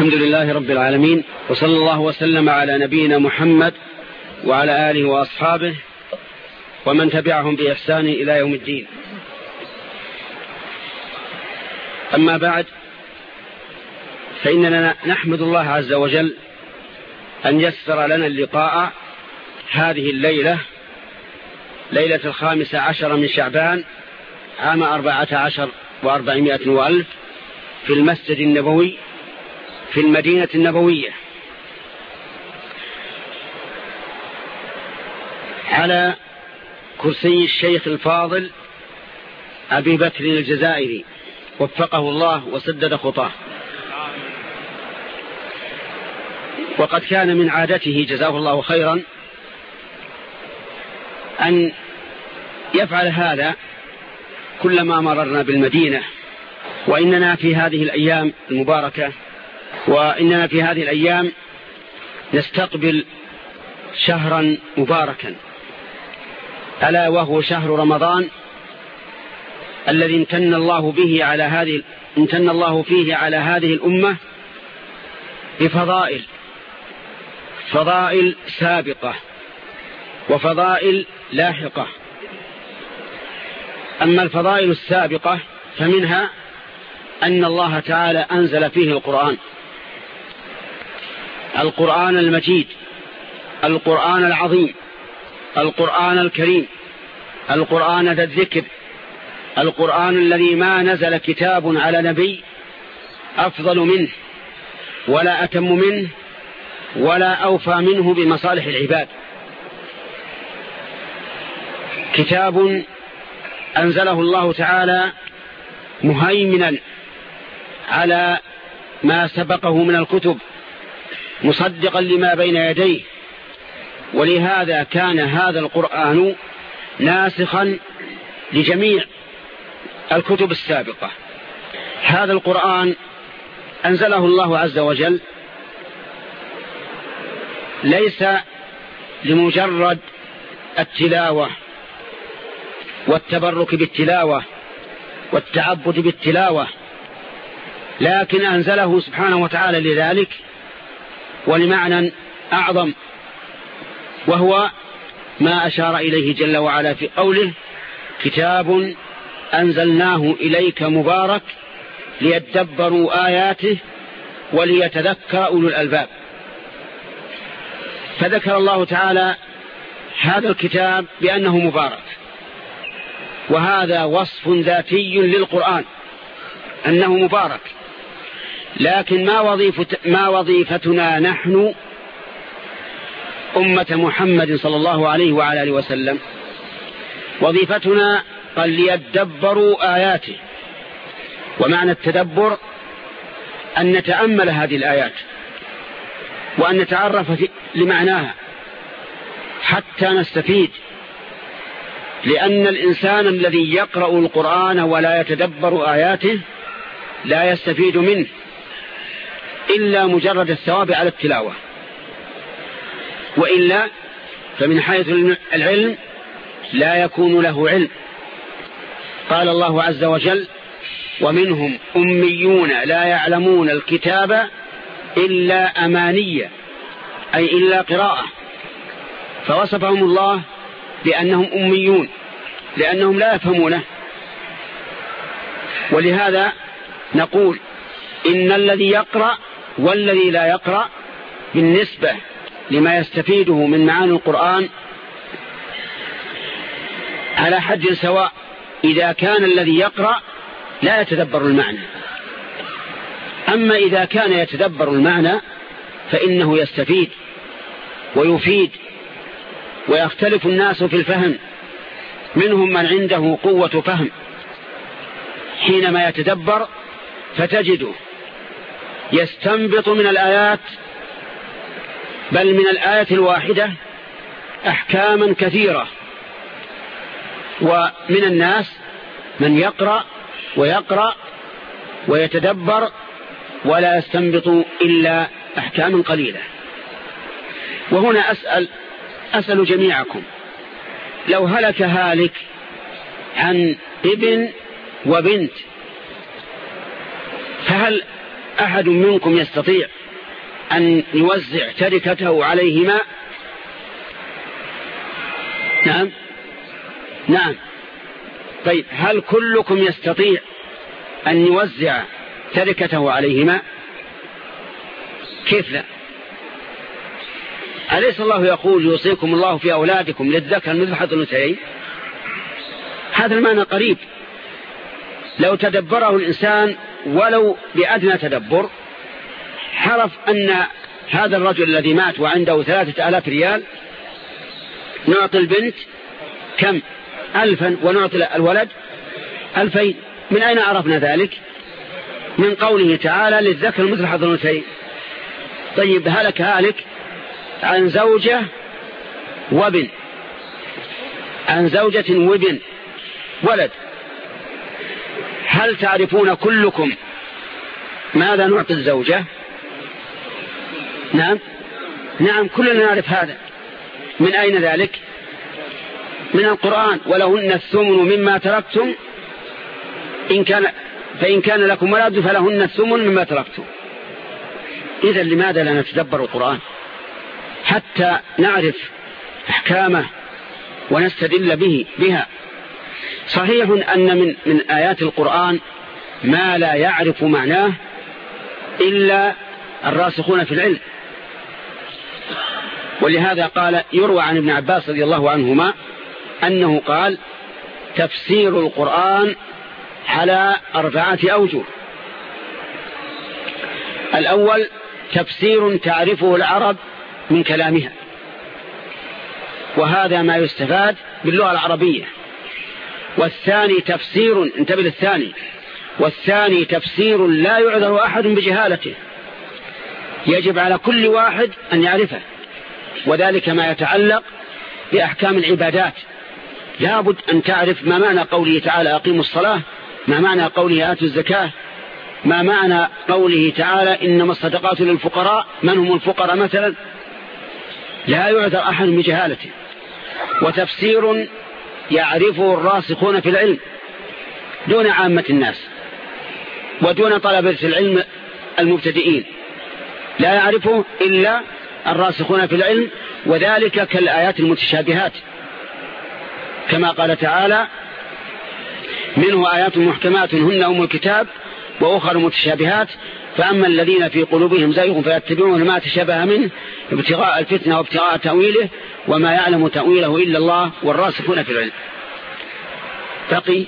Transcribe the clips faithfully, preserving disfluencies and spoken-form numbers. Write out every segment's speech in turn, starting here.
الحمد لله رب العالمين، وصلى الله وسلم على نبينا محمد وعلى آله وأصحابه ومن تبعهم بإحسان إلى يوم الدين. أما بعد، فإننا نحمد الله عز وجل أن يسر لنا اللقاء هذه الليلة، ليلة الخامسة عشر من شعبان عام أربعة عشر وأربعمائة وألف في المسجد النبوي في المدينة النبوية، على كرسي الشيخ الفاضل أبي بكر الجزائري وفقه الله وسدد خطاه. وقد كان من عادته جزاه الله خيرا أن يفعل هذا كلما مررنا بالمدينة، وإننا في هذه الأيام المباركة وإننا في هذه الأيام نستقبل شهرا مباركا، ألا وهو شهر رمضان الذي امتن الله به على هذه امتن الله فيه على هذه الأمة بفضائل فضائل سابقة وفضائل لاحقة. أما الفضائل السابقة فمنها أن الله تعالى أنزل فيه القرآن القرآن المجيد، القرآن العظيم، القرآن الكريم، القرآن ذا الذكر، القرآن الذي ما نزل كتاب على نبي أفضل منه ولا أتم منه ولا أوفى منه بمصالح العباد. كتاب أنزله الله تعالى مهيمنا على ما سبقه من الكتب، مصدقا لما بين يديه، ولهذا كان هذا القرآن ناسخا لجميع الكتب السابقة. هذا القرآن أنزله الله عز وجل ليس لمجرد التلاوة والتبرك بالتلاوة والتعبد بالتلاوة، لكن أنزله سبحانه وتعالى لذلك ولمعنى أعظم، وهو ما أشار إليه جل وعلا في قوله: كتاب أنزلناه إليك مبارك ليدبروا آياته وليتذكر أولو الألباب. فذكر الله تعالى هذا الكتاب بأنه مبارك، وهذا وصف ذاتي للقرآن أنه مبارك. لكن ما وظيفة ما وظيفتنا نحن أمة محمد صلى الله عليه وعلى آله وسلم؟ وظيفتنا قال ليدبروا آياته. ومعنى التدبر أن نتأمل هذه الآيات وأن نتعرف لمعناها حتى نستفيد، لأن الإنسان الذي يقرأ القرآن ولا يتدبر آياته لا يستفيد منه إلا مجرد الثواب على التلاوة، وإلا فمن حيث العلم لا يكون له علم. قال الله عز وجل: ومنهم أميون لا يعلمون الكتاب إلا أمانية، أي إلا قراءة. فوصفهم الله بأنهم أميون لأنهم لا يفهمونه. ولهذا نقول إن الذي يقرأ والذي لا يقرأ بالنسبة لما يستفيده من معاني القرآن على حد سواء، إذا كان الذي يقرأ لا يتدبر المعنى. أما إذا كان يتدبر المعنى فإنه يستفيد ويفيد، ويختلف الناس في الفهم، منهم من عنده قوة فهم حينما يتدبر فتجده يستنبط من الآيات، بل من الآية الواحدة، أحكاما كثيرة. ومن الناس من يقرأ ويقرأ ويتدبر ولا يستنبط إلا أحكاما قليلة. وهنا أسأل أسأل جميعكم: لو هلك هالك عن ابن وبنت، فهل أحد منكم يستطيع أن يوزع تركته عليهما؟ نعم نعم. طيب هل كلكم يستطيع أن يوزع تركته عليهما؟ كيف لا؟ أليس الله يقول يوصيكم الله في أولادكم للذكر مثل حظ الأنثيين؟ هذا المعنى قريب. لو تدبره الإنسان ولو بأدنى تدبر حرف أن هذا الرجل الذي مات وعنده ثلاثة آلاف ريال نعطي البنت كم؟ ألفا، ونعطي الولد ألفين. من أين عرفنا ذلك؟ من قوله تعالى للذكر مثل حظ الأنثيين. طيب هلك هالك عن زوجة وابن، عن زوجة وابن ولد، هل تعرفون كلكم ماذا نعطي الزوجة؟ نعم نعم كلنا نعرف هذا. من أين ذلك؟ من القرآن. ولهن الثمن مما تركتم إن كان فإن كان لكم ولد فلهن الثمن مما تركتم. إذن لماذا لا نتدبر القرآن حتى نعرف أحكامه ونستدل به بها؟ صحيح أن من من آيات القرآن ما لا يعرف معناه إلا الراسخون في العلم، ولهذا قال يروى عن ابن عباس رضي الله عنهما أنه قال تفسير القرآن على أربعة أوجه. الأول تفسير تعرفه العرب من كلامها، وهذا ما يستفاد باللغة العربية. والثاني تفسير، انتبه للثاني، والثاني تفسير لا يعذر أحد بجهالته، يجب على كل واحد أن يعرفه، وذلك ما يتعلق بأحكام العبادات. لابد أن تعرف ما معنى قوله تعالى أقيموا الصلاة، ما معنى قوله آتوا الزكاة، ما معنى قوله تعالى إنما الصدقات للفقراء، من هم الفقراء مثلا، لا يعذر أحد بجهالته. وتفسير يعرفه الراسخون في العلم دون عامة الناس ودون طلبة العلم المبتدئين، لا يعرفه إلا الراسخون في العلم، وذلك كالآيات المتشابهات كما قال تعالى منه آيات محكمات هن أم الكتاب وأخر متشابهات فأما الذين في قلوبهم زيغ فيتبعون ما تشابه منه ابتغاء الفتنة وابتغاء تأويله وما يعلم تأويله إلا الله والراسخون في العلم. تقي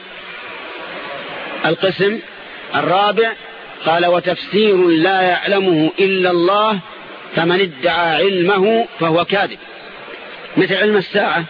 القسم الرابع قال وتفسير لا يعلمه إلا الله فمن ادعى علمه فهو كاذب، مثل علم الساعة.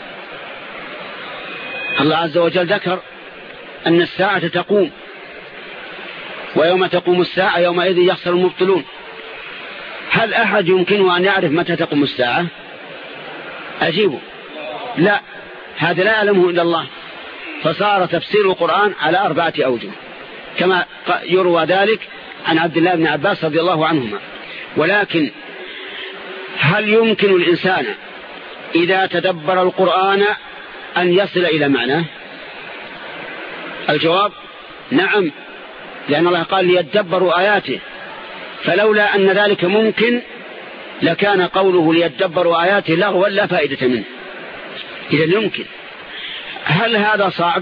الله عز وجل ذكر أن الساعة تقوم، ويوم تقوم الساعة يومئذ يخسر المبطلون. هل أحد يمكنه أن يعرف متى تقوم الساعة؟ أجيبه لا، هذا لا يعلمه إلا الله. فصار تفسير القرآن على أربعة أوجه كما يروى ذلك عن عبد الله بن عباس رضي الله عنهما. ولكن هل يمكن الإنسان إذا تدبر القرآن أن يصل إلى معناه؟ الجواب نعم، لأن الله قال ليتدبروا آياته، فلولا أن ذلك ممكن لكان قوله ليتدبروا آياته لغوا لا فائدة منه. إذا يمكن. هل هذا صعب؟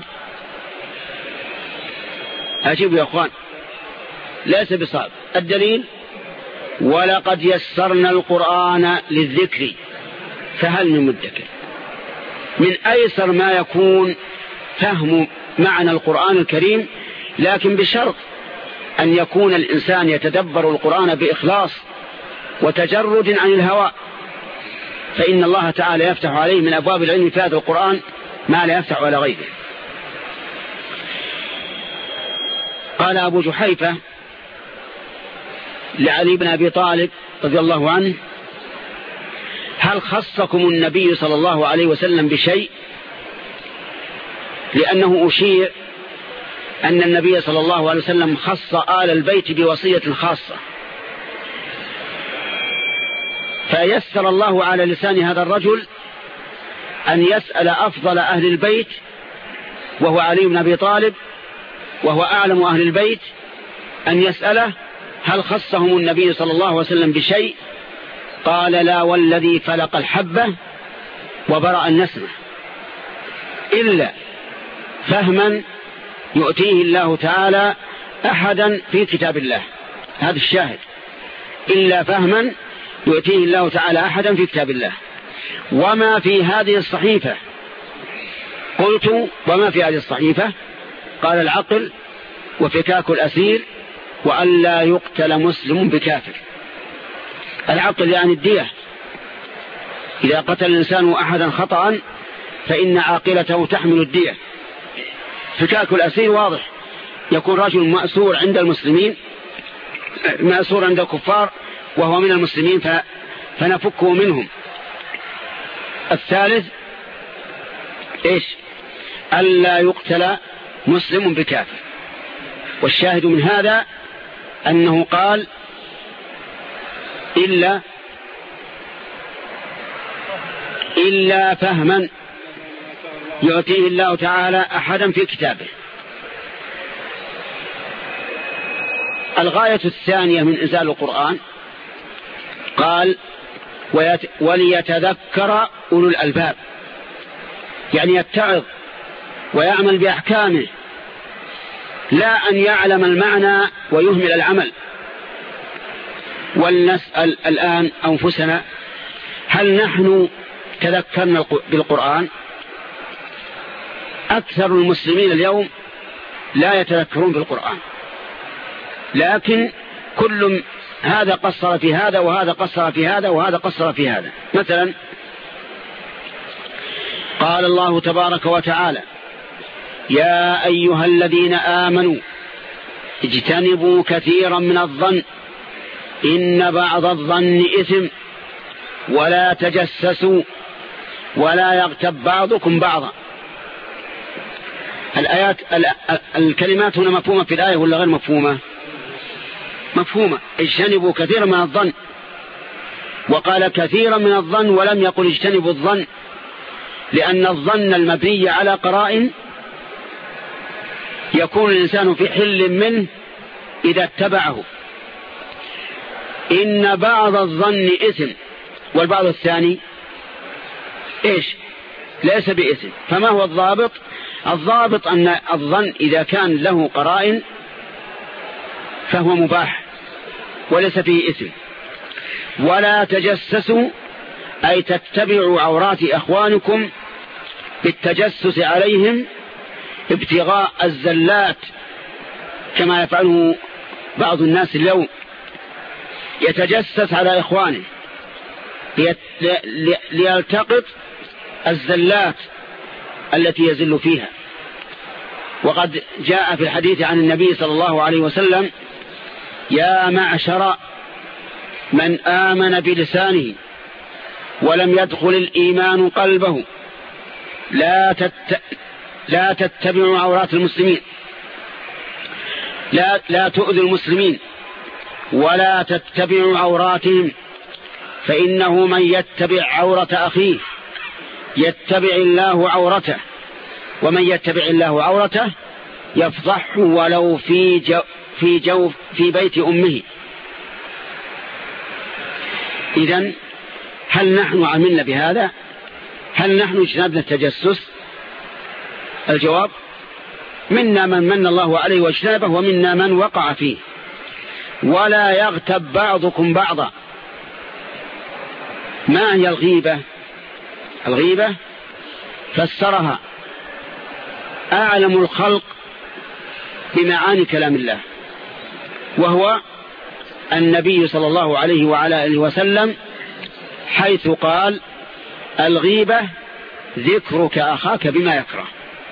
أجيب يا أخوان ليس بصعب. الدليل ولقد يسرنا القرآن للذكر فهل من مدكر. من أيسر ما يكون فهم معنى القرآن الكريم، لكن بشرط أن يكون الإنسان يتدبر القرآن بإخلاص وتجرد عن الهوى، فإن الله تعالى يفتح عليه من أبواب العلم في هذا القرآن ما لا يفتح على غيره. قال أبو جحيفة لعلي بن أبي طالب رضي الله عنه هل خصكم النبي صلى الله عليه وسلم بشيء؟ لأنه أشير أن النبي صلى الله عليه وسلم خص آل البيت بوصية خاصة، فيسر الله على لسان هذا الرجل أن يسأل أفضل أهل البيت وهو علي بن أبي طالب وهو أعلم أهل البيت، أن يسأله هل خصهم النبي صلى الله عليه وسلم بشيء؟ قال لا والذي فلق الحبة وبرأ النسمة، إلا فهما يؤتيه الله تعالى أحدا في كتاب الله. هذا الشاهد، إلا فهما يؤتيه الله تعالى أحدا في كتاب الله. وما في هذه الصحيفة، قلت وما في هذه الصحيفة؟ قال العقل وفكاك الأسير وأن لا يقتل مسلم بكافر. العقل يعني الدية، إذا قتل الإنسان أحدا خطأ فإن عاقلته تحمل الدية. فكاك الأسير واضح، يكون رجل مأسور عند المسلمين، مأسور عند الكفار وهو من المسلمين فنفكه منهم. الثالث إيش؟ ألا يقتل مسلم بكافر. والشاهد من هذا أنه قال إلا إلا فهما يؤتيه الله تعالى أحدا في كتابه. الغاية الثانية من إنزال القرآن قال وليتذكر أولو الألباب، يعني يتعظ ويعمل بأحكامه، لا أن يعلم المعنى ويهمل العمل. ولنسأل الآن أنفسنا، هل نحن تذكرنا بالقرآن؟ أكثر المسلمين اليوم لا يتذكرون بالقرآن، لكن كل هذا قصر في هذا وهذا قصر في هذا وهذا قصر في هذا. مثلا قال الله تبارك وتعالى يا أيها الذين آمنوا اجتنبوا كثيرا من الظن إن بعض الظن إثم ولا تجسسوا ولا يغتب بعضكم بعضا. الآيات الكلمات هنا مفهومة في الآية ولا غير مفهومة؟ مفهومة. اجتنبوا كثيرا من الظن، وقال كثيرا من الظن ولم يقل اجتنبوا الظن، لأن الظن المبني على قرائن يكون الإنسان في حل منه إذا اتبعه. إن بعض الظن إثم، والبعض الثاني إيش؟ ليس بإثم. فما هو الضابط؟ الضابط أن الظن إذا كان له قرائن فهو مباح وليس فيه إثم. ولا تجسسوا أي تتبعوا عورات أخوانكم بالتجسس عليهم ابتغاء الزلات كما يفعله بعض الناس اليوم، يتجسس على إخوانه ليلتقط الزلات التي يزل فيها. وقد جاء في الحديث عن النبي صلى الله عليه وسلم يا معشر من آمن بلسانه ولم يدخل الإيمان قلبه لا تت... لا تتبعوا عورات المسلمين، لا, لا تؤذوا المسلمين ولا تتبعوا عوراتهم، فإنه من يتبع عورة أخيه يتبع الله عورته، ومن يتبع الله عورته يفضحه ولو في جو في جو في بيت أمه. إذن هل نحن عملنا بهذا؟ هل نحن اجتنبنا التجسس؟ الجواب منا من من الله عليه واجتنبه ومنا من وقع فيه. ولا يغتب بعضكم بعضا. ما هي الغيبة؟ الغيبة فسرها أعلم الخلق بمعاني كلام الله، وهو النبي صلى الله عليه وعلى آله وسلم، حيث قال الغيبة ذكرك أخاك بما يكره.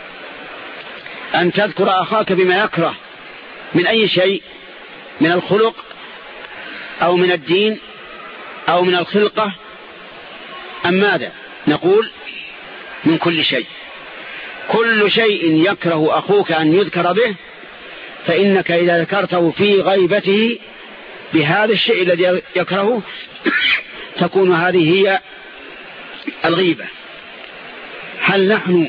أن تذكر أخاك بما يكره من أي شيء، من الخلق أو من الدين أو من الخلقة أم ماذا؟ نقول من كل شيء. كل شيء يكره أخوك أن يذكر به فإنك إذا ذكرته في غيبته بهذا الشيء الذي يكرهه تكون هذه هي الغيبة. هل نحن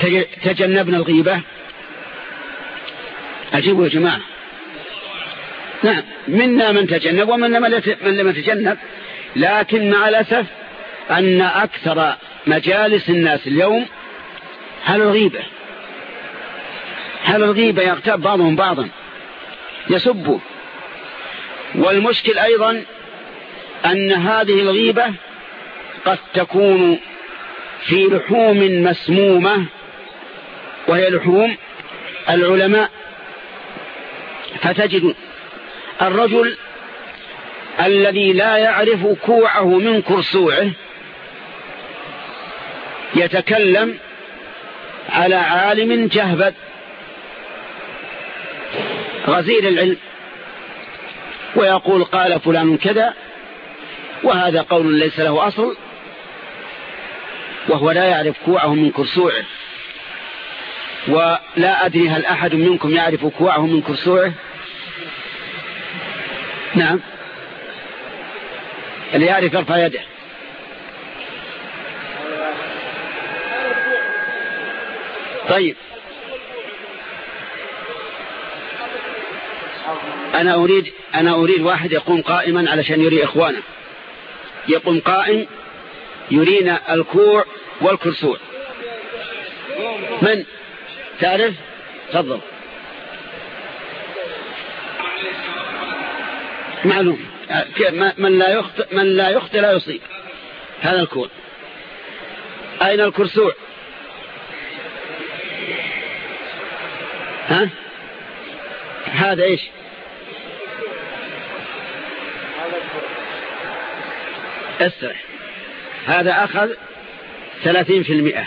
تجنبنا الغيبة؟ أجيبوا يا جماعة. نعم منا من تجنب ومنا من لم يتجنب، لكن مع الأسف أن أكثر مجالس الناس اليوم هل الغيبة هل الغيبة يغتاب بعضهم بعضا يسبوا. والمشكل أيضا أن هذه الغيبة قد تكون في لحوم مسمومة وهي لحوم العلماء. فتجد الرجل الذي لا يعرف كوعه من كرسوعه يتكلم على عالم جهبذ غزير العلم ويقول قال فلان كذا وهذا قول ليس له أصل، وهو لا يعرف كوعه من كرسوعه. ولا أدري هل أحد منكم يعرف كوعه من كرسوعه؟ نعم، اللي يعرف يرفع يده. طيب أنا أريد أنا أريد واحد يقوم قائما علشان يري إخوانه، يقوم قائم يرينا الكوع والكرسوع. من تعرف؟ تفضل. معلوم من لا يخطئ من لا يخطئ لا يصيب. هذا الكوع. أين الكرسوع؟ ها هذا إيش؟ اسرع. هذا أخذ ثلاثين في المئة.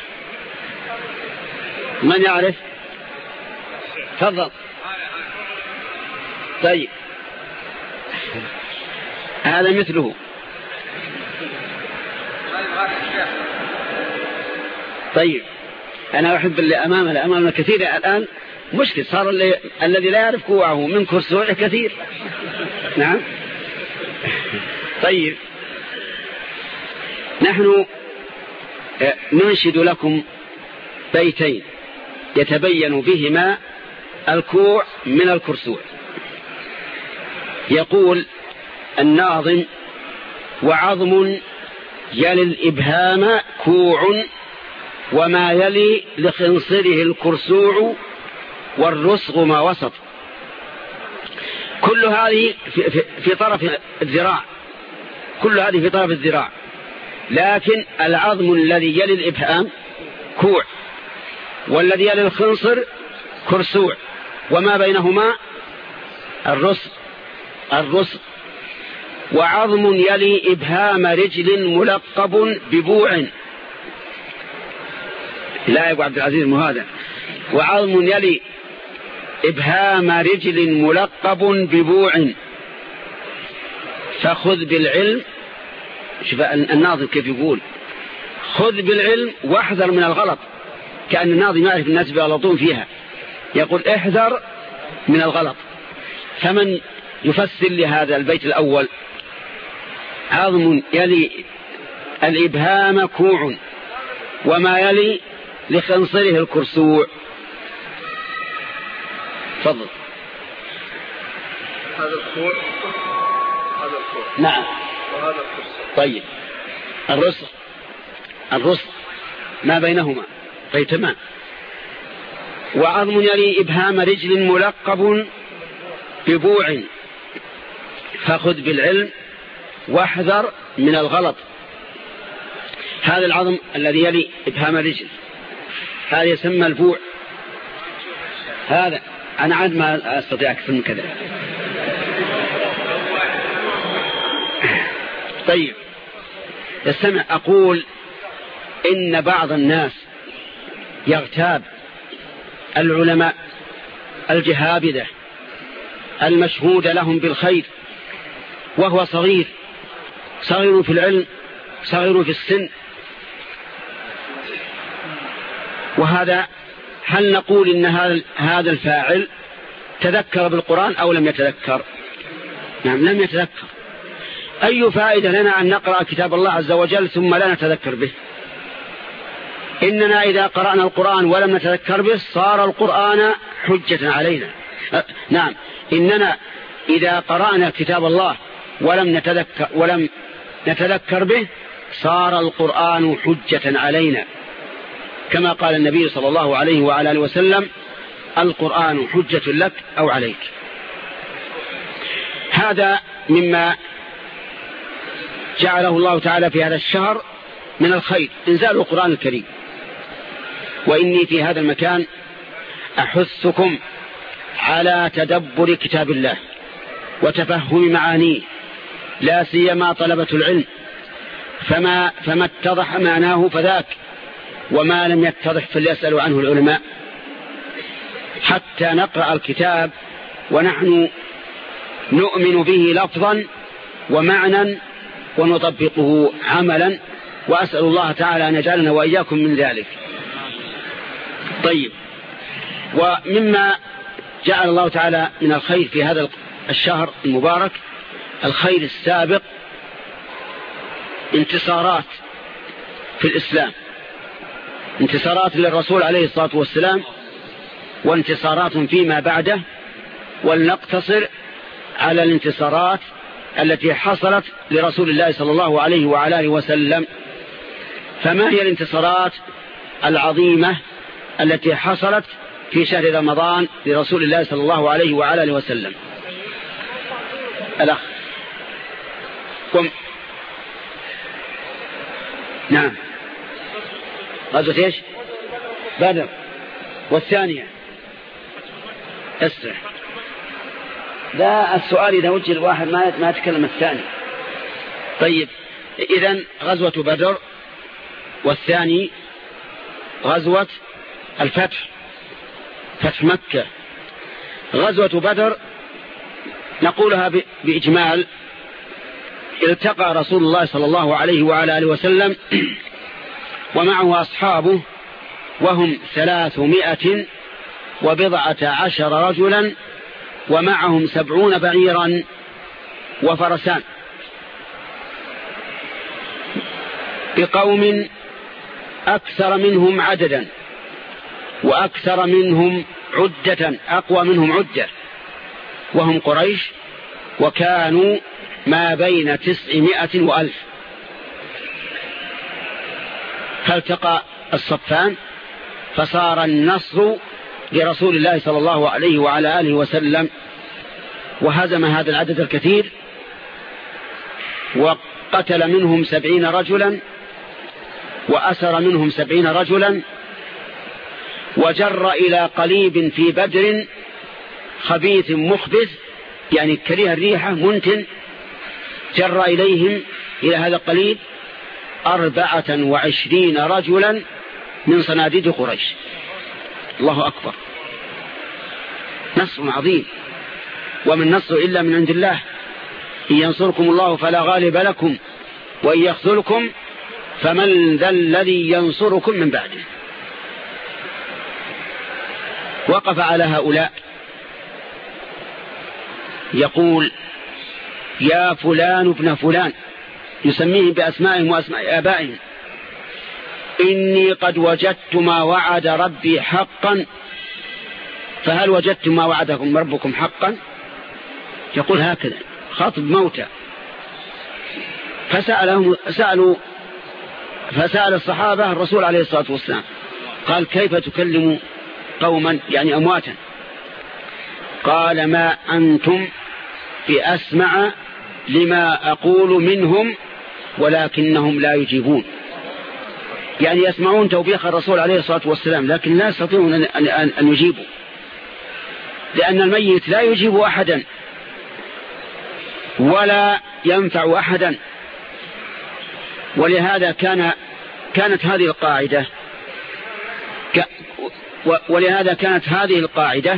من يعرف؟ تفضل. طيب هذا مثله. طيب أنا أحب اللي أمامنا أمامنا كثير الآن مشكل صار اللي الذي لا يعرف كوعه من كرسوعه كثير. نعم. طيب نحن ننشد لكم بيتين يتبين بهما الكوع من الكرسوع. يقول الناظم: وعظم يلي الإبهام كوع، وما يلي لخنصره الكرسوع، والرسغ ما وسط. كل هذه في, في, في طرف الذراع، كل هذه في طرف الذراع، لكن العظم الذي يلي الإبهام كوع، والذي يلي الخنصر كرسوع، وما بينهما الرسغ الرسغ وعظم يلي إبهام رجل ملقب ببوع. لا يا أبو عبد العزيز مو هذا. وعظم يلي إبهام رجل ملقب ببوع، فخذ بالعلم. شوف الناظم كيف يقول: خذ بالعلم واحذر من الغلط. كأن الناظم يعرف الناس بيغلطون فيها، يقول احذر من الغلط. فمن يفسر لهذا البيت الأول: عظم يلي الإبهام كوع، وما يلي لخنصره الكرسوع. تفضل. هذا الكوع هذا الكوع نعم، وهذا الكرسوع. طيب الرسغ الرسغ ما بينهما. طيب تمام. وعظم يلي إبهام رجل ملقب ببوع، فخذ بالعلم واحذر من الغلط. هذا العظم الذي يلي إبهام رجل هذا يسمى البوع. هذا أنا عاد ما أستطيع أكثر من كذا. طيب استمع. أقول إن بعض الناس يغتاب العلماء الجهابذة المشهود لهم بالخير، وهو صغير صغير في العلم صغير في السن. وهذا هل نقول إن هذا الفاعل تذكر بالقرآن أو لم يتذكر؟ نعم لم يتذكر. أي فائدة لنا أن نقرأ كتاب الله عز وجل ثم لا نتذكر به؟ إننا إذا قرأنا القرآن ولم نتذكر به صار القرآن حجة علينا. نعم إننا إذا قرأنا كتاب الله ولم نتذكر, ولم نتذكر به صار القرآن حجة علينا، كما قال النبي صلى الله عليه وعلى آله وسلم: القرآن حجة لك أو عليك. هذا مما جعله الله تعالى في هذا الشهر من الخير، إنزال القرآن الكريم. وإني في هذا المكان أحثكم على تدبر كتاب الله وتفهم معانيه، لا سيما طلبة العلم، فما, فما اتضح معناه فذاك، وما لم يتضح فليسألوا عنه العلماء، حتى نقرأ الكتاب ونحن نؤمن به لفظا ومعنى ونطبقه عملا، وأسأل الله تعالى أن يجعلنا وإياكم من ذلك. طيب، ومما جعل الله تعالى من الخير في هذا الشهر المبارك الخير السابق، انتصارات في الإسلام، انتصارات للرسول عليه الصلاة والسلام، وانتصارات فيما بعده. ولنقتصر على الانتصارات التي حصلت لرسول الله صلى الله عليه وعلى آله وسلم. فما هي الانتصارات العظيمة التي حصلت في شهر رمضان لرسول الله صلى الله عليه وعلى آله وسلم؟ الأخ قم. نعم، غزوة ايش؟ بدر. والثانية اسرع. لا، السؤال إذا وجه الواحد ما ما يتكلم الثاني. طيب، إذن غزوة بدر، والثاني غزوة الفتح، فتح مكة. غزوة بدر نقولها بإجمال: التقى رسول الله صلى الله عليه وعلى آله وسلم ومعه أصحابه، وهم ثلاثمائة وبضعة عشر رجلا، ومعهم سبعون بعيرا وفرسان، بقوم أكثر منهم عددا وأكثر منهم عدة، أقوى منهم عدة، وهم قريش، وكانوا ما بين تسعمائة وألف. فالتقى الصفان، فصار النصر لرسول الله صلى الله عليه وعلى آله وسلم، وهزم هذا العدد الكثير، وقتل منهم سبعين رجلا، وأسر منهم سبعين رجلا، وجر إلى قليب في بدر خبيث مخبث، يعني كريه الريحة منتن، جر إليهم إلى هذا القليب أربعة وعشرين رجلا من صناديد قريش. الله أكبر، نصر عظيم، ومن نصر إلا من عند الله. إن ينصركم الله فلا غالب لكم، وإن يخذلكم فمن ذا الذي ينصركم من بعده. وقف على هؤلاء يقول: يا فلان ابن فلان، يسميهم بأسمائهم وأسماء آبائهم: إني قد وجدت ما وعد ربي حقا، فهل وجدتم ما وعدكم ربكم حقا؟ يقول هكذا خاطب موتى. فسألهم سألوا فسأل الصحابة الرسول عليه الصلاة والسلام، قال: كيف تكلم قوما يعني أمواتا؟ قال: ما أنتم بأسمع لما أقول منهم ولكنهم لا يجيبون. يعني يسمعون توبيخ الرسول عليه الصلاة والسلام، لكن لا يستطيعون أن, أن, أن يجيبوا، لأن الميت لا يجيب أحدا ولا ينفع أحدا. ولهذا كان كانت هذه القاعدة ولهذا كانت هذه القاعدة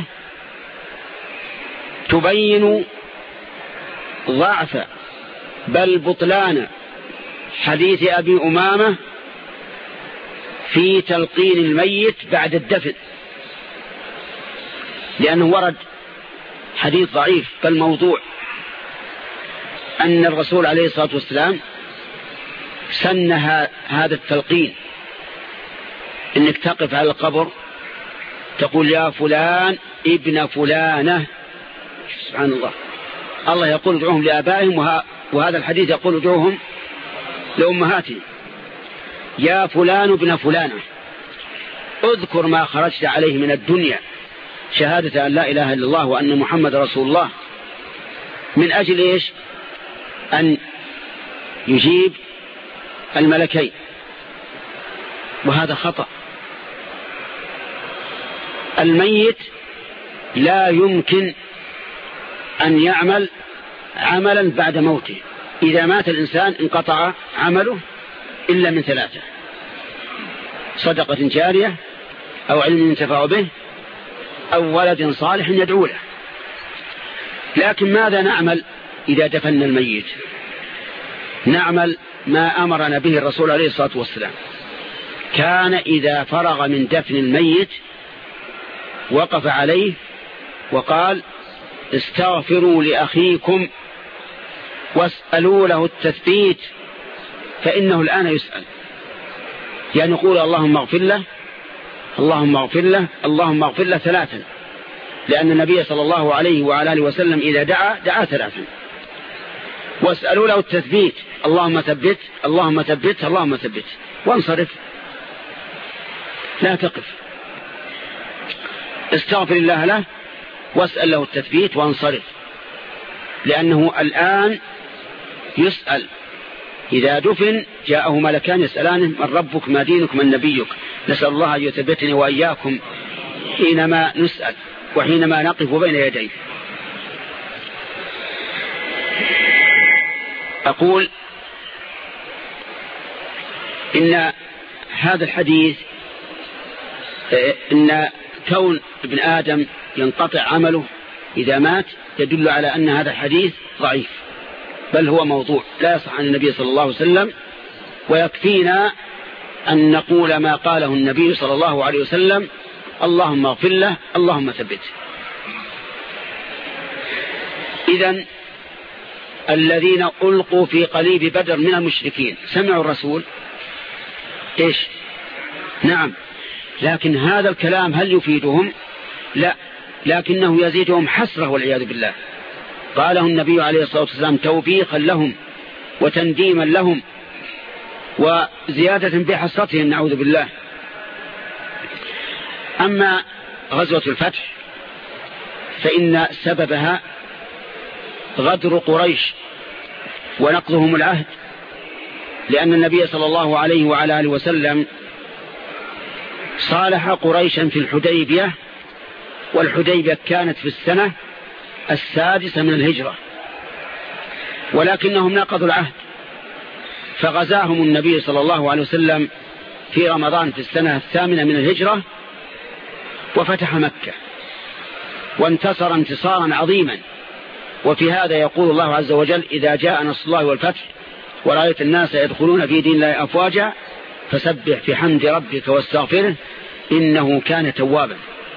تبين ضعف بل بطلان حديث أبي أمامة في تلقين الميت بعد الدفن، لأنه ورد حديث ضعيف بل موضوع أن الرسول عليه الصلاة والسلام سن هذا التلقين، إنك تقف على القبر تقول: يا فلان ابن فلانة، سبحان الله، الله يقول ادعوهم لآبائهم، وهذا الحديث يقول ادعوهم لأمهاتهم. يا فلان ابن فلانة اذكر ما خرجت عليه من الدنيا، شهادة أن لا إله إلا الله وأن محمد رسول الله، من أجل إيش؟ أن يجيب الملكين، وهذا خطأ. الميت لا يمكن أن يعمل عملا بعد موته. إذا مات الإنسان انقطع عمله إلا من ثلاثة: صدقة جارية، أو علم ينتفع به، أو ولد صالح يدعو له. لكن ماذا نعمل إذا دفن الميت؟ نعمل ما أمرنا به الرسول عليه الصلاة والسلام. كان إذا فرغ من دفن الميت وقف عليه وقال: استغفروا لأخيكم واسألوا له التثبيت فإنه الآن يسأل. يعني يقول: اللهم اغفر له، اللهم اغفر له، اللهم اغفر له ثلاثا، لأن النبي صلى الله عليه وعلى آله وسلم إذا دعا دعا ثلاثا. واسألوا له التثبيت: اللهم ثبت، اللهم ثبت، اللهم ثبت، وانصرف، لا تقف. استغفر الله له واسأل له التثبيت وانصرف، لأنه الآن يسأل. إذا دفن جاءه ملكان يسألانه: من ربك، ما دينك، من نبيك. نسأل الله أن يثبتني وإياكم حينما نسأل وحينما نقف بين يديه. أقول إن هذا الحديث، إن كون ابن آدم ينقطع عمله إذا مات، يدل على أن هذا الحديث ضعيف، بل هو موضوع لا يصح عن النبي صلى الله عليه وسلم. ويكفينا أن نقول ما قاله النبي صلى الله عليه وسلم: اللهم اغفر له، اللهم ثبته. إذن الذين ألقوا في قليب بدر من المشركين سمعوا الرسول إيش؟ نعم، لكن هذا الكلام هل يفيدهم؟ لا، لكنه يزيدهم حسرة والعياذ بالله. قاله النبي عليه الصلاة والسلام توبيخا لهم وتنديما لهم وزيادة بحسرتهم، نعوذ بالله. أما غزوة الفتح فإن سببها غدر قريش ونقضهم العهد، لأن النبي صلى الله عليه وعلى آله وسلم صالح قريشا في الحديبية، والحديبية كانت في السنة السادسة من الهجرة، ولكنهم نقضوا العهد، فغزاهم النبي صلى الله عليه وسلم في رمضان في السنة الثامنة من الهجرة، وفتح مكة وانتصر انتصارا عظيما. وفي هذا يقول الله عز وجل: إذا جاء نصر الله والفتح ورأيت الناس يدخلون في دين الله أفواجا فسبح في حمد ربك واستغفره إنه كان توابا.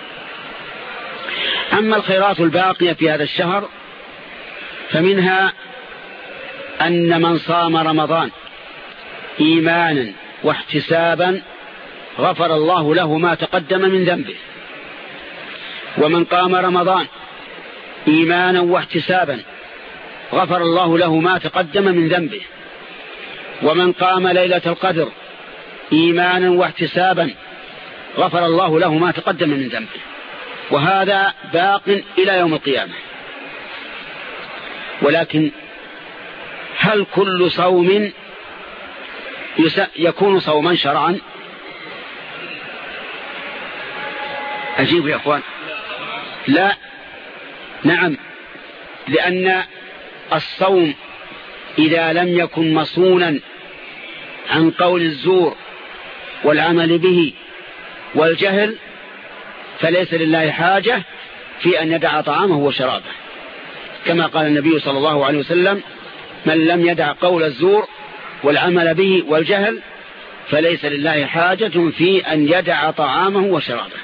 أما الخيرات الباقية في هذا الشهر فمنها أن من صام رمضان إيمانا واحتسابا غفر الله له ما تقدم من ذنبه، ومن قام رمضان إيمانا واحتسابا غفر الله له ما تقدم من ذنبه، ومن قام ليلة القدر إيمانا واحتسابا غفر الله له ما تقدم من ذنبه، وهذا باق إلى يوم القيامة. ولكن هل كل صوم يكون صوما شرعا؟ أجيب يا أخوان. لا، نعم، لأن الصوم إذا لم يكن مصونا عن قول الزور والعمل به والجهل فليس لله حاجة في أن يدع طعامه وشرابه، كما قال النبي صلى الله عليه وسلم: من لم يدع قول الزور والعمل به والجهل فليس لله حاجة في أن يدع طعامه وشرابه.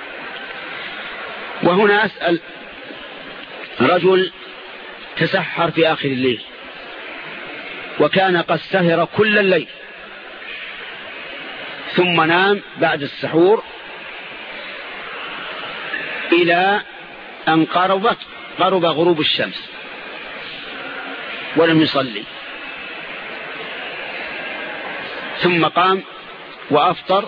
وهنا أسأل: رجل تسحر في آخر الليل وكان قد سهر كل الليل، ثم نام بعد السحور إلى أن قربت قرب غروب الشمس، ولم يصلي، ثم قام وأفطر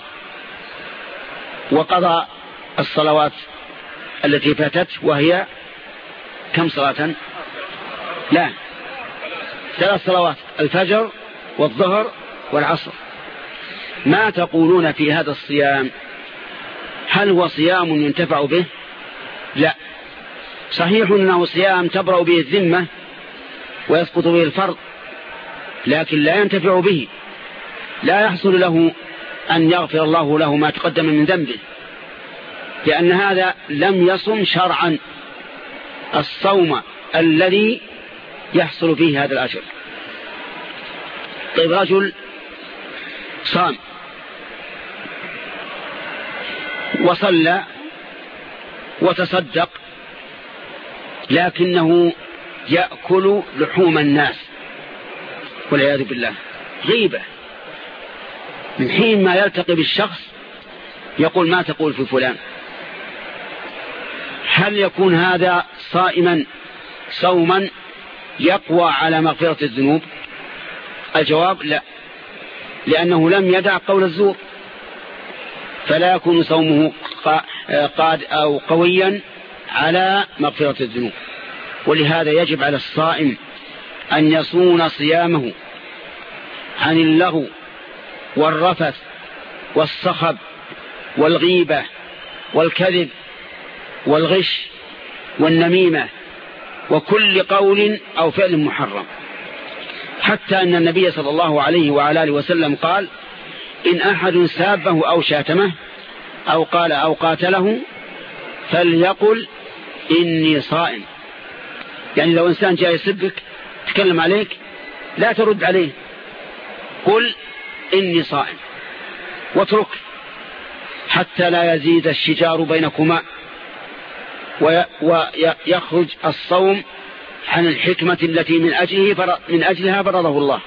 وقضى الصلوات التي فاتت، وهي كم صلاة؟ لا، ثلاث صلوات، الفجر والظهر والعصر. ما تقولون في هذا الصيام؟ هل هو صيام ينتفع به؟ لا، صحيح أنه صيام تبرأ به الذمة ويسقط به الفرض، لكن لا ينتفع به، لا يحصل له أن يغفر الله له ما تقدم من ذنبه، لأن هذا لم يصم شرعا الصوم الذي يحصل فيه هذا الأجر. طيب، رجل صام وصلى وتصدق، لكنه يأكل لحوم الناس والعياذ بالله، غيبة، من حين ما يلتقي بالشخص يقول ما تقول في فلان. هل يكون هذا صائما صوما يقوى على مغفرة الذنوب؟ الجواب لا، لأنه لم يدع قول الزور، فلا يكون صومه قاد أو قويا على مغفرة الذنوب. ولهذا يجب على الصائم أن يصون صيامه عن اللغو والرفث والصخب والغيبة والكذب والغش والنميمة وكل قول أو فعل محرم، حتى أن النبي صلى الله عليه وعلى آله وسلم قال: إن أحد سابه أو شاتمه أو قال أو قاتله فليقل إني صائم. يعني لو إنسان جاء يسبك تكلم عليك لا ترد عليه، قل إني صائم، واترك حتى لا يزيد الشجار بينكما ويخرج الصوم عن الحكمة التي من أجله من أجلها فرضه الله.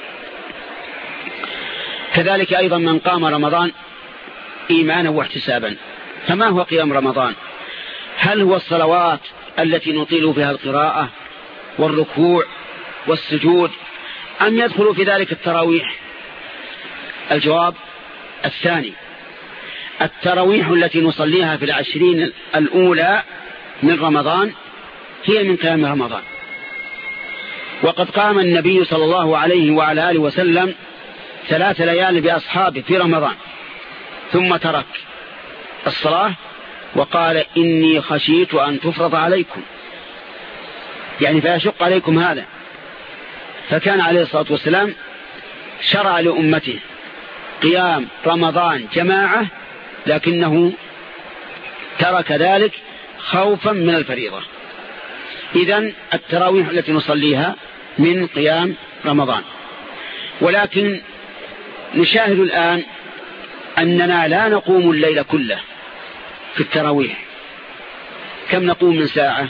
كذلك أيضا من قام رمضان إيمانا واحتسابا. فما هو قيام رمضان؟ هل هو الصلوات التي نطيل فيها القراءة والركوع والسجود، أم يدخل في ذلك التراويح؟ الجواب الثاني. التراويح التي نصليها في العشرين الأولى من رمضان هي من قيام رمضان، وقد قام النبي صلى الله عليه وعلى آله وسلم ثلاث ليال بأصحابه في رمضان، ثم ترك الصلاة وقال: إني خشيت أن تفرض عليكم، يعني فيشق عليكم هذا. فكان عليه الصلاة والسلام شرع لأمته قيام رمضان جماعة، لكنه ترك ذلك خوفا من الفريضة. إذن التراويح التي نصليها من قيام رمضان، ولكن نشاهد الآن أننا لا نقوم الليل كله في التراويح. كم نقوم من ساعة؟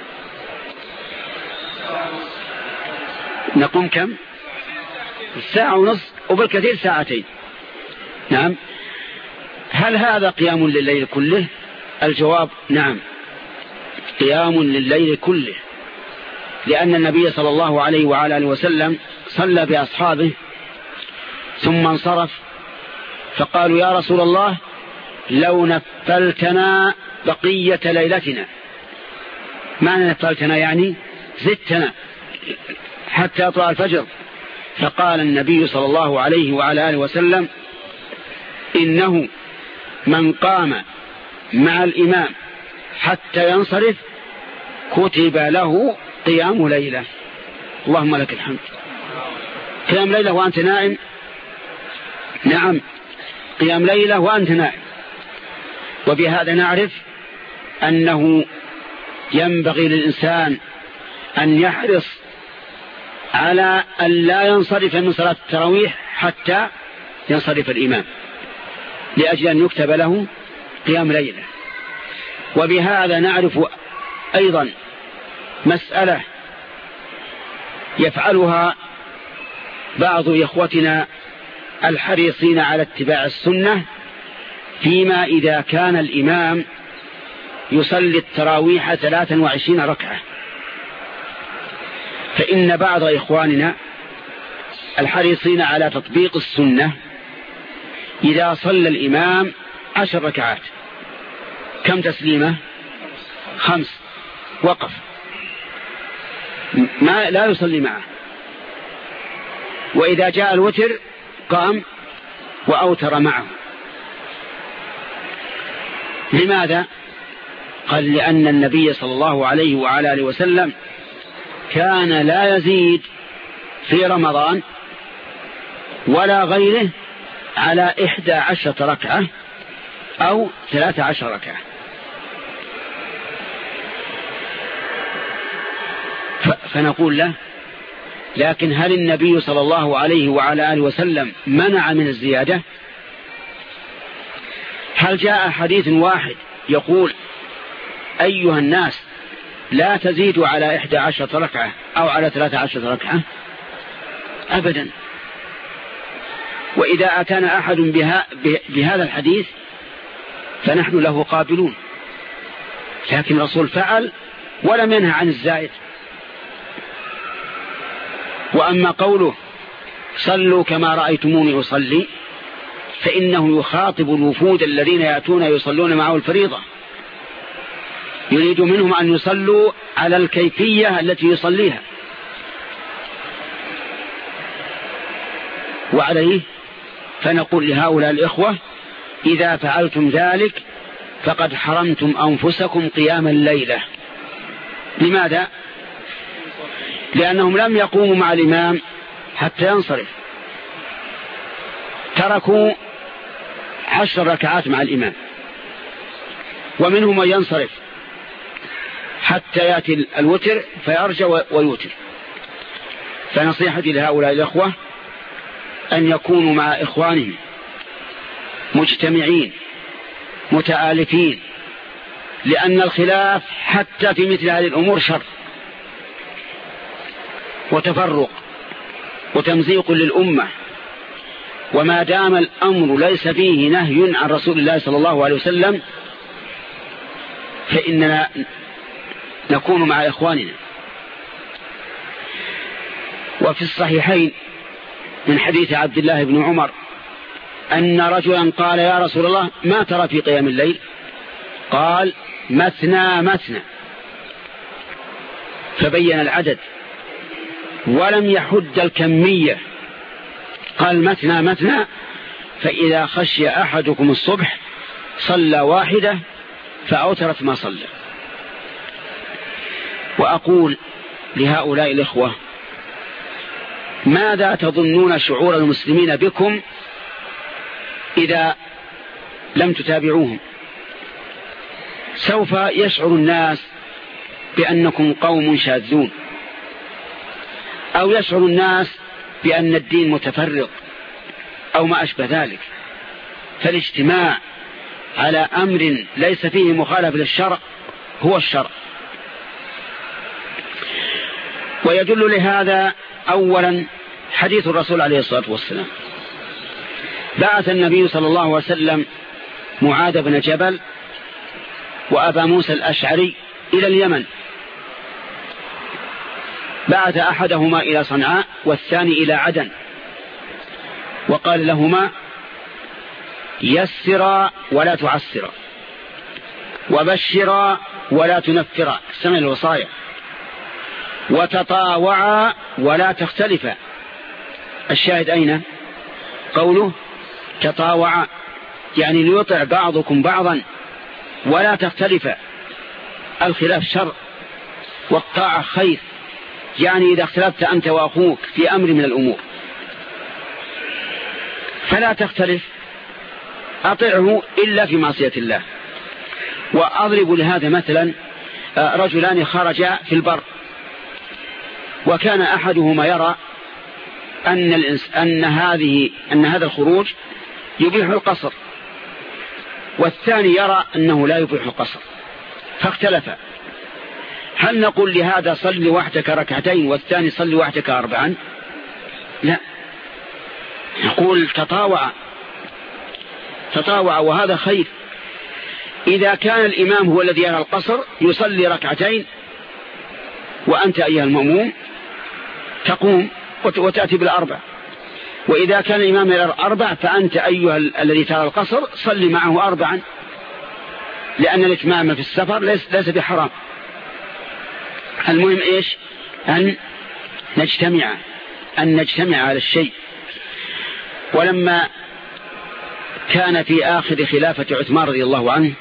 نقوم كم؟ ساعة ونصف، وبالكثير ساعتين. نعم. هل هذا قيام لليل كله؟ الجواب نعم، قيام لليل كله، لأن النبي صلى الله عليه وعلى آله وسلم صلى بأصحابه ثم انصرف، فقالوا: يا رسول الله، لو نفلتنا بقية ليلتنا. معنى نفلتنا يعني زدتنا حتى يطلع الفجر. فقال النبي صلى الله عليه وعلى آله وسلم: إنه من قام مع الإمام حتى ينصرف كتب له قيام ليلة. اللهم لك الحمد. قيام ليلة وأنت نائم؟ نعم، قيام ليلة وأنت نائم. وبهذا نعرف أنه ينبغي للإنسان أن يحرص على أن لا ينصرف من صلاة التراويح حتى ينصرف الإمام، لأجل أن يكتب له قيام ليلة. وبهذا نعرف أيضا مسألة يفعلها بعض إخوتنا الحريصين على اتباع السنة، فيما إذا كان الإمام يصلي التراويح ثلاثا وعشرين ركعة، فإن بعض إخواننا الحريصين على تطبيق السنة إذا صلى الإمام عشر ركعات كم تسليمة؟ خمس، وقف ما لا يصلي معه، وإذا جاء الوتر قام وأوتر معه. لماذا؟ قال لأن النبي صلى الله عليه وعلى آله وسلم كان لا يزيد في رمضان ولا غيره على إحدى عشرة ركعة أو ثلاثة عشر ركعة. فنقول له لكن هل النبي صلى الله عليه وعلى آله وسلم منع من الزيادة؟ هل جاء حديث واحد يقول أيها الناس لا تزيدوا على إحدى عشرة ركعة أو على ثلاثة عشرة ركعة؟ أبدا. وإذا أتانا أحد بها بهذا الحديث فنحن له قابلون، لكن الرسول فعل ولم ينهى عن الزائد. وأما قوله صلوا كما رأيتموني أصلي فإنه يخاطب الوفود الذين يأتون يصلون معه الفريضة، يريد منهم أن يصلوا على الكيفية التي يصليها. وعليه فنقول لهؤلاء الإخوة إذا فعلتم ذلك فقد حرمتم أنفسكم قيام الليلة. لماذا؟ لأنهم لم يقوموا مع الإمام حتى ينصرف، تركوا عشر ركعات مع الإمام، ومنهم من ينصرف حتى يأتي الوتر فيرجع ويوتر. فنصيحتي لهؤلاء الأخوة أن يكونوا مع إخوانهم مجتمعين متآلفين، لأن الخلاف حتى في مثل هذه الأمور شر وتفرق وتمزيق للأمة. وما دام الأمر ليس فيه نهي عن رسول الله صلى الله عليه وسلم فإننا نكون مع إخواننا. وفي الصحيحين من حديث عبد الله بن عمر أن رجلا قال يا رسول الله ما ترى في قيام الليل؟ قال مثنى مثنى، فبين العدد ولم يحد الكمية، قال مثنى مثنى، فإذا خشي أحدكم الصبح صلى واحدة فأوترت ما صلى. وأقول لهؤلاء الإخوة ماذا تظنون شعور المسلمين بكم إذا لم تتابعوهم؟ سوف يشعر الناس بأنكم قوم شاذون، أو يشعر الناس بأن الدين متفرق أو ما أشبه ذلك. فالاجتماع على أمر ليس فيه مخالف للشرع هو الشرع. ويدل لهذا أولا حديث الرسول عليه الصلاة والسلام. بعث النبي صلى الله عليه وسلم معاذ بن جبل وأبا موسى الأشعري إلى اليمن، بعث أحدهما إلى صنعاء والثاني إلى عدن، وقال لهما يسرا ولا تعسرا، وبشرا ولا تنفرا، سمع الوصايا، وتطاوعا ولا تختلفا. الشاهد أين؟ قوله تطاوعا، يعني ليطع بعضكم بعضا ولا تختلفا. الخلاف شر والطاعة خير، يعني إذا اختلفت أنت وأخوك في أمر من الأمور فلا تختلف، أطعه إلا في معصية الله. وأضرب لهذا مثلا رجلان خرجا في البر، وكان أحدهما يرى أن, الإنس أن, هذه أن هذا الخروج يبيح القصر، والثاني يرى أنه لا يبيح القصر، فاختلفا. هل نقول لهذا صل وحدك ركعتين والثاني صل وحدك أربعا؟ لا، نقول تطاوع تطاوع وهذا خير. إذا كان الإمام هو الذي يرى القصر يصلي ركعتين، وأنت أيها المأموم تقوم وتأتي بالأربع. وإذا كان الإمام يرى أربع فأنت أيها الذي ترى القصر صلي معه أربعا، لأن الإتمام في السفر ليس, ليس بحرام. المهم إيش؟ أن نجتمع أن نجتمع على الشيء. ولما كان في آخر خلافة عثمان رضي الله عنه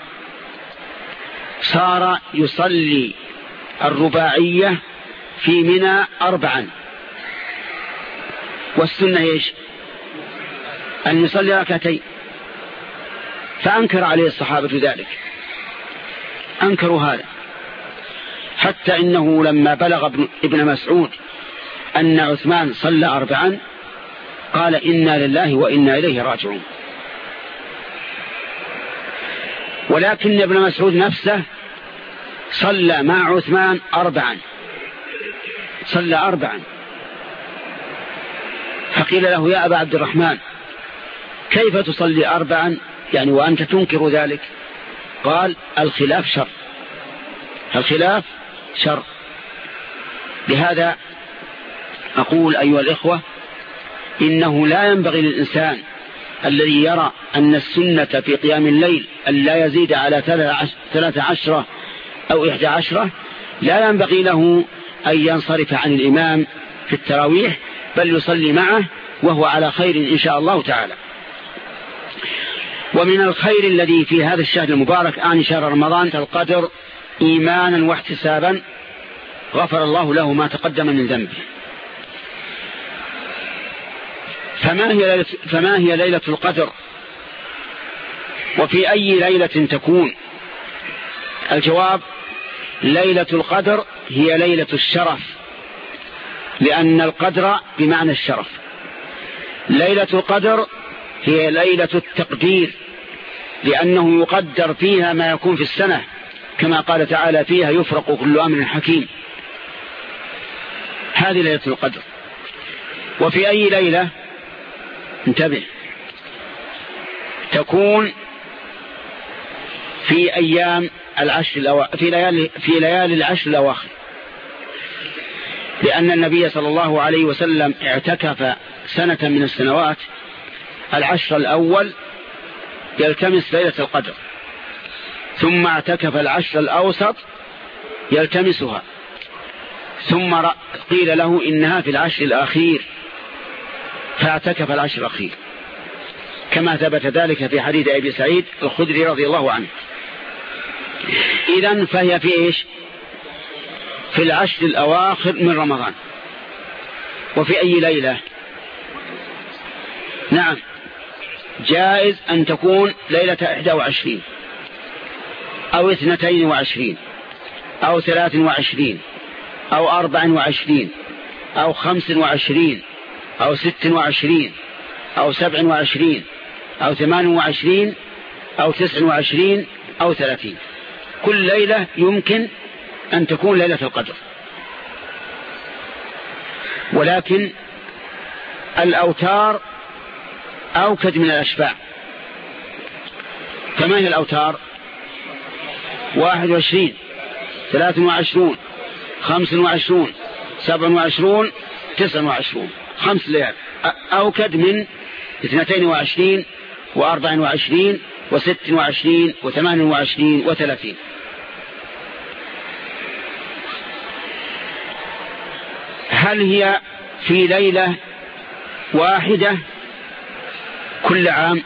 صار يصلي الرباعية في منى أربعا، والسنة إيش؟ أن يصلي ركعتين، فأنكر عليه الصحابة ذلك، أنكروا هذا، حتى إنه لما بلغ ابن مسعود أن عثمان صلى أربعا قال إنا لله وإنا إليه راجعون. ولكن ابن مسعود نفسه صلى مع عثمان أربعا، صلى أربعا. فقيل له يا أبا عبد الرحمن كيف تصلي أربعا يعني وأنت تنكر ذلك؟ قال الخلاف شر، الخلاف شر. لهذا أقول أيها الإخوة إنه لا ينبغي للإنسان الذي يرى أن السنة في قيام الليل أن لا يزيد على ثلاث عشرة أو إحدى عشرة، لا ينبغي له أن ينصرف عن الإمام في التراويح، بل يصلي معه وهو على خير إن شاء الله تعالى. ومن الخير الذي في هذا الشهر المبارك آن شهر رمضان القدر إيمانا واحتسابا غفر الله له ما تقدم من ذنبه. فما هي ليلة, فما هي ليلة القدر وفي أي ليلة تكون؟ الجواب ليلة القدر هي ليلة الشرف، لأن القدر بمعنى الشرف. ليلة القدر هي ليلة التقدير، لأنه يقدر فيها ما يكون في السنة، كما قال تعالى فيها يفرق كل أمر حكيم. هذه ليلة القدر. وفي أي ليلة؟ انتبه، تكون في أيام العشر الأواخر، في ليالي, في ليالي العشر الأواخر، لأن النبي صلى الله عليه وسلم اعتكف سنة من السنوات العشر الأول يلتمس ليلة القدر، ثم اعتكف العشر الأوسط يلتمسها، ثم قيل له إنها في العشر الأخير فاعتكف العشر الأخير، كما ثبت ذلك في حديث أبي سعيد الخدري رضي الله عنه. إذن فهي في إيش؟ في العشر الأواخر من رمضان. وفي أي ليلة؟ نعم، جائز أن تكون ليلة إحدى وعشرين أو اثنتين وعشرين أو ثلاث وعشرين أو أربع وعشرين أو خمس وعشرين أو ست وعشرين أو سبع وعشرين أو ثمان وعشرين أو تسع وعشرين أو ثلاثين. كل ليلة يمكن أن تكون ليلة القدر. ولكن الأوتار أوكد من الأشباع. فما هي الأوتار؟ واحد وعشرين، ثلاث وعشرون، خمس وعشرون، سبع وعشرون، تسع وعشرون، خمس ليال أوكد من اثنتين وعشرين وأربع وعشرين وست وعشرين وثمان وعشرين وثلاثين. هل هي في ليلة واحدة كل عام،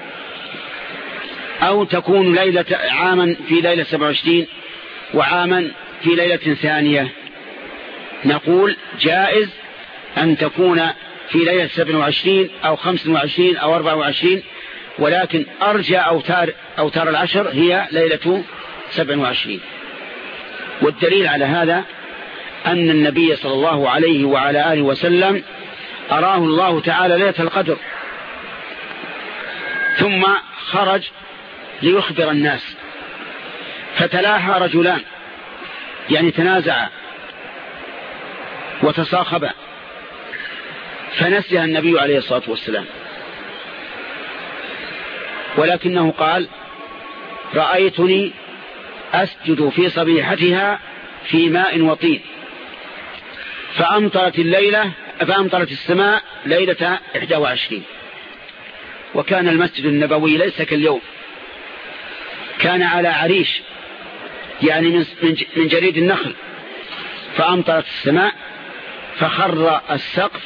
أو تكون ليلة عاما في ليلة سبع وعشرين وعاما في ليلة ثانية؟ نقول جائز أن تكون في ليلة سبع وعشرين أو خمس وعشرين أو أربع وعشرين، ولكن أرجى أوتار, أوتار العشر هي ليلة سبع وعشرين. والدليل على هذا أن النبي صلى الله عليه وعلى آله وسلم أراه الله تعالى ليلة القدر، ثم خرج ليخبر الناس، فتلاحى رجلان يعني تنازعا وتصاخبا، فنسيها النبي عليه الصلاة والسلام، ولكنه قال رأيتني أسجد في صبيحتها في ماء وطين، فأمطرت الليلة فأمطرت السماء ليلة إحدى وعشرين. وكان المسجد النبوي ليس كاليوم، كان على عريش يعني من جريد النخل، فأمطرت السماء فخر السقف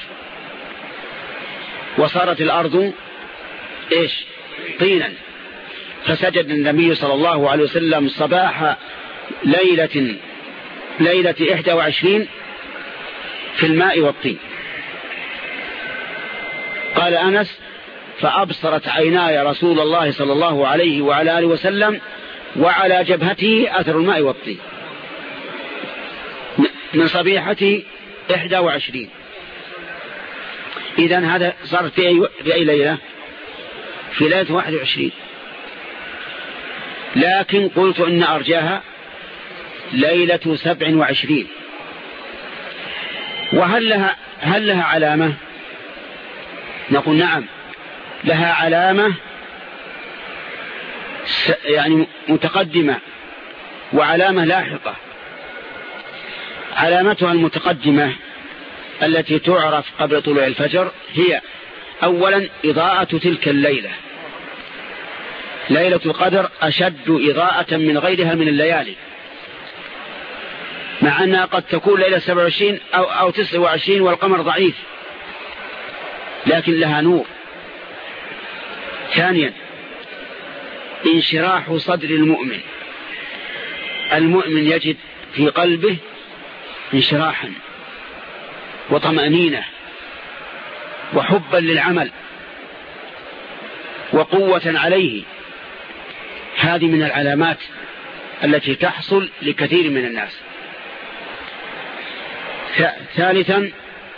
وصارت الأرض إيش؟ طينا. فسجد النبي صلى الله عليه وسلم صباح ليلة ليلة إحدى وعشرين في الماء والطين. قال أنس: فأبصرت عيناي رسول الله صلى الله عليه وعلى آله وسلم وعلى جبهته أثر الماء والطين من صبيحة إحدى وعشرين. إذن هذا صار في أي, في أي ليلة؟ في ليلة واحد وعشرين. لكن قلت إن أرجاها ليلة سبع وعشرين. وهل لها, هل لها علامة؟ نقول نعم، لها علامة يعني متقدمة وعلامة لاحقة. علامتها المتقدمة التي تعرف قبل طلوع الفجر هي أولا إضاءة تلك الليلة. ليلة القدر أشد إضاءة من غيرها من الليالي، مع أنها قد تكون ليلة سبع وعشرين أو, أو تسع وعشرين والقمر ضعيف، لكن لها نور. ثانيا انشراح صدر المؤمن. المؤمن يجد في قلبه انشراحا وطمأنينة وحبا للعمل وقوة عليه. هذه من العلامات التي تحصل لكثير من الناس. ثالثا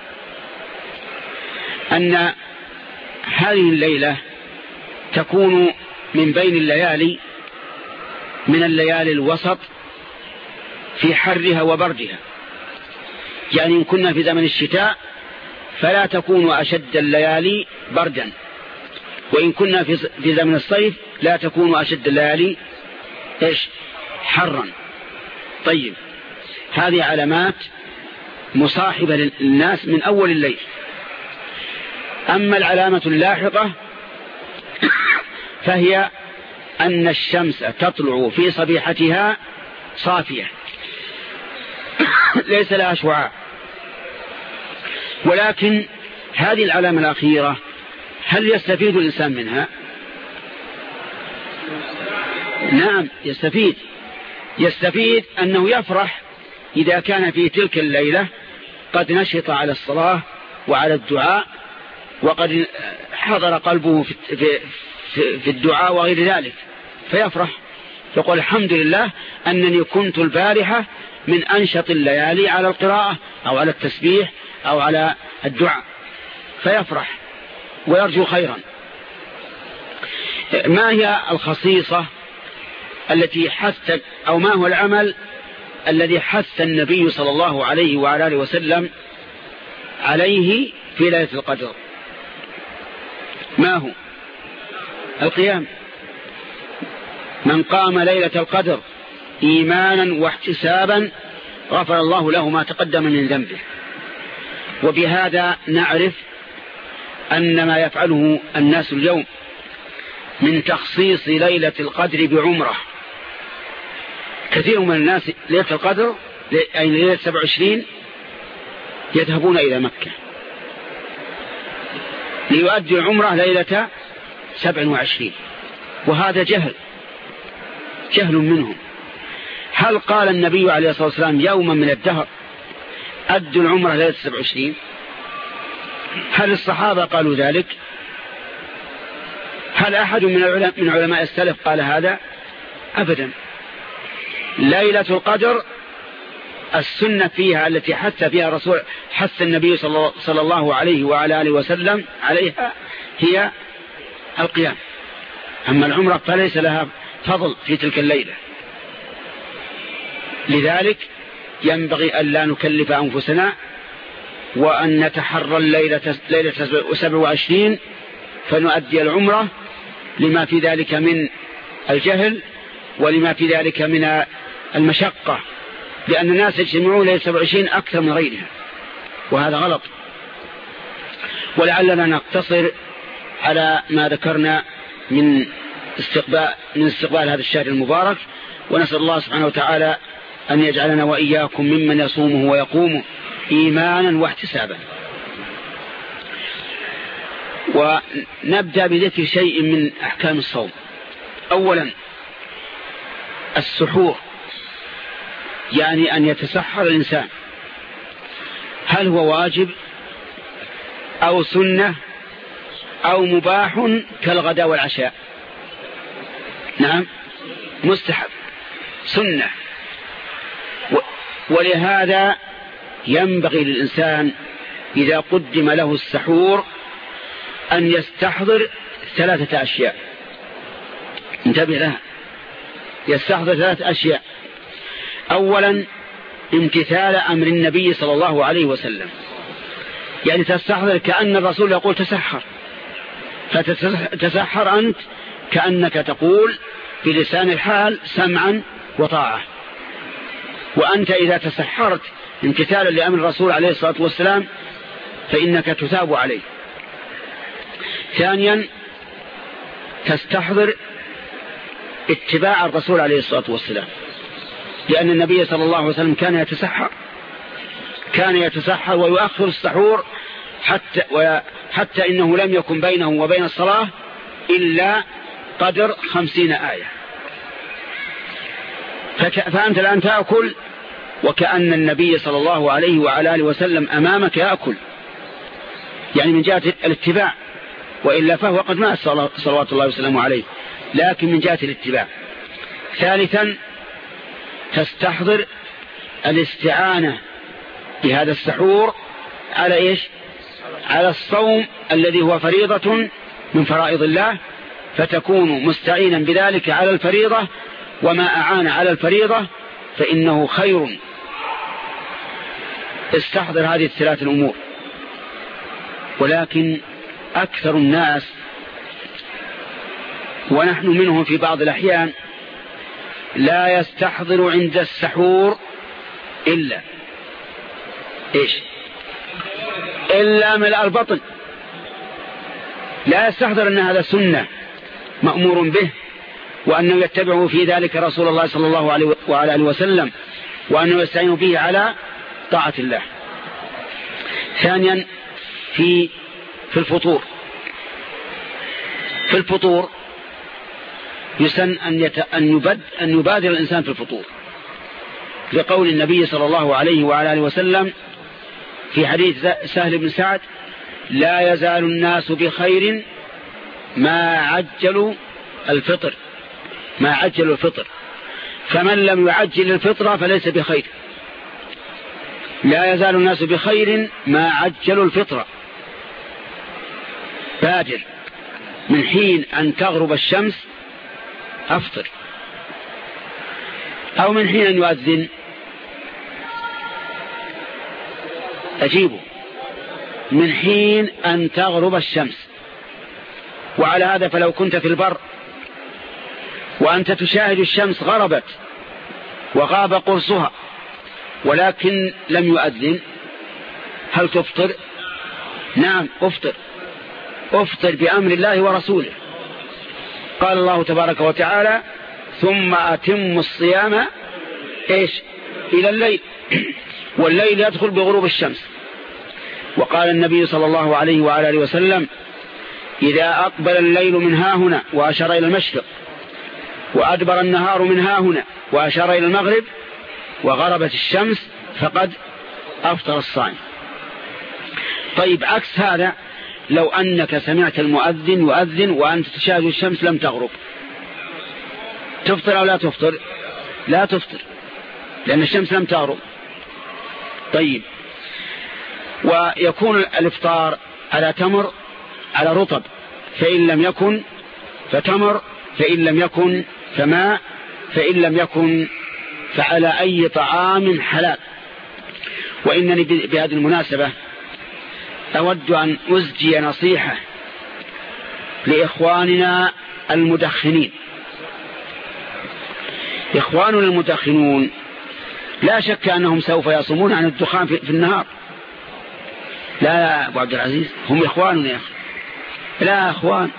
أن هذه الليلة تكون من بين الليالي من الليالي الوسط في حرها وبردها. يعني إن كنا في زمن الشتاء فلا تكون أشد الليالي بردا، وإن كنا في زمن الصيف لا تكون أشد الليالي إيش؟ حرا. طيب، هذه علامات مصاحبة للناس من أول الليل. أما العلامة اللاحقة فهي أن الشمس تطلع في صبيحتها صافية ليس لها شعاع. ولكن هذه العلامة الأخيرة هل يستفيد الإنسان منها؟ نعم يستفيد. يستفيد أنه يفرح إذا كان في تلك الليلة قد نشط على الصلاة وعلى الدعاء، وقد حضر قلبه في, في, في الدعاء وغير ذلك، فيفرح يقول الحمد لله أنني كنت البارحة من أنشط الليالي على القراءة أو على التسبيح أو على الدعاء، فيفرح ويرجو خيرا. ما هي الخصيصة التي حث أو ما هو العمل الذي حث النبي صلى الله عليه وعلى آله وسلم عليه في ليلة القدر؟ ما هو؟ القيام. من قام ليلة القدر إيمانا واحتسابا غفر الله له ما تقدم من ذنبه. وبهذا نعرف أن ما يفعله الناس اليوم من تخصيص ليلة القدر بعمرة. كثير من الناس ليلة القدر أي ليلة سبع وعشرين يذهبون إلى مكة ليؤدي العمرة ليلة سبع وعشرين، وهذا جهل جهل منهم. هل قال النبي عليه الصلاة والسلام يوما من الدهر أدوا العمرة ليلة سبع وعشرين؟ هل الصحابة قالوا ذلك؟ هل أحد من العلماء من علماء السلف قال هذا؟ أبدا. ليلة القدر السنة فيها التي حث فيها رسول حث النبي صلى الله عليه وعلى آله وسلم عليها هي القيام. أما العمرة فليس لها فضل في تلك الليلة. لذلك ينبغي أن لا نكلف أنفسنا وأن نتحرى الليلة ليلة سبع وعشرين فنؤدي العمرة، لما في ذلك من الجهل ولما في ذلك من المشقة، لأن الناس يجتمعون ليلة سبع وعشرين أكثر من غيرها. وهذا غلط. ولعلنا نقتصر على ما ذكرنا من استقبال, من استقبال هذا الشهر المبارك، ونسأل الله سبحانه وتعالى أن يجعلنا وإياكم ممن يصومه ويقومه إيمانا واحتسابا. ونبدأ بذكر شيء من أحكام الصوم. أولا السحور، يعني أن يتسحر الإنسان، هل هو واجب أو سنة أو مباح كالغداء والعشاء؟ نعم مستحب سنة. ولهذا ينبغي للإنسان إذا قدم له السحور أن يستحضر ثلاثة أشياء، انتبه لها، يستحضر ثلاثة أشياء. أولا امتثال أمر النبي صلى الله عليه وسلم، يعني تستحضر كأن الرسول يقول تسحر، فتتسحر أنت كأنك تقول بلسان الحال سمعا وطاعة. وأنت إذا تسحرت امتثالا لأمر الرسول عليه الصلاة والسلام فإنك تثاب عليه. ثانيا تستحضر اتباع الرسول عليه الصلاة والسلام، لأن النبي صلى الله عليه وسلم كان يتسحر كان يتسحر ويؤخر السحور حتى, حتى إنه لم يكن بينه وبين الصلاة إلا قدر خمسين آية. فأنت الآن تأكل وكأن النبي صلى الله عليه وعلى آله وسلم أمامك يأكل، يعني من جهة الاتباع، وإلا فهو قد مات صلوات الله وسلامه عليه، لكن من جهة الاتباع. ثالثا تستحضر الاستعانة بهذا السحور على إيش؟ على الصوم الذي هو فريضة من فرائض الله، فتكون مستعينا بذلك على الفريضة، وما أعان على الفريضة فإنه خير. استحضر هذه الثلاث الأمور. ولكن أكثر الناس ونحن منهم في بعض الأحيان لا يستحضر عند السحور إلا إيش؟ إلا ملء البطن. لا يستحضر أن هذا سنة مأمور به، وأنه يتبع في ذلك رسول الله صلى الله عليه وعلى آله وسلم، وأنه يستعين به على طاعة الله. ثانيا في في الفطور في الفطور يسن أن, يت... أن, يبد... أن يبادر الإنسان في الفطور، لقول النبي صلى الله عليه وعلى آله وسلم في حديث سهل بن سعد: لا يزال الناس بخير ما عجلوا الفطر ما عجلوا الفطر فمن لم يعجل الفطر فليس بخير. لا يزال الناس بخير ما عجلوا الفطر. بادر من حين أن تغرب الشمس أفطر، أو من حين أن يؤذن أجيبه، من حين أن تغرب الشمس. وعلى هذا فلو كنت في البر وأنت تشاهد الشمس غربت وغاب قرصها ولكن لم يؤذن، هل تفطر؟ نعم أفطر أفطر بأمر الله ورسوله. قال الله تبارك وتعالى: ثم أتم الصيام إيش؟ إلى الليل، والليل يدخل بغروب الشمس. وقال النبي صلى الله عليه وعلى آله وسلم: إذا أقبل الليل من ها هنا وأشار إلى المشرق، وأدبر النهار من ها هنا وأشار إلى المغرب، وغربت الشمس، فقد أفطر الصائم. طيب عكس هذا، لو أنك سمعت المؤذن يؤذن وأنت تشاهد الشمس لم تغرب، تفطر أو لا تفطر؟ لا تفطر، لأن الشمس لم تغرب. طيب، ويكون الإفطار على تمر، على رطب، فإن لم يكن فتمر، فإن لم يكن فماء، فإن لم يكن فعلى أي طعام حلال. وإنني بهذه المناسبة أود أن أزجي نصيحة لإخواننا المدخنين. إخواننا المدخنون لا شك أنهم سوف يصومون عن الدخان في النهار، لا يا أبو عبد العزيز، هم إخواننا يا أخي. لا أخوان،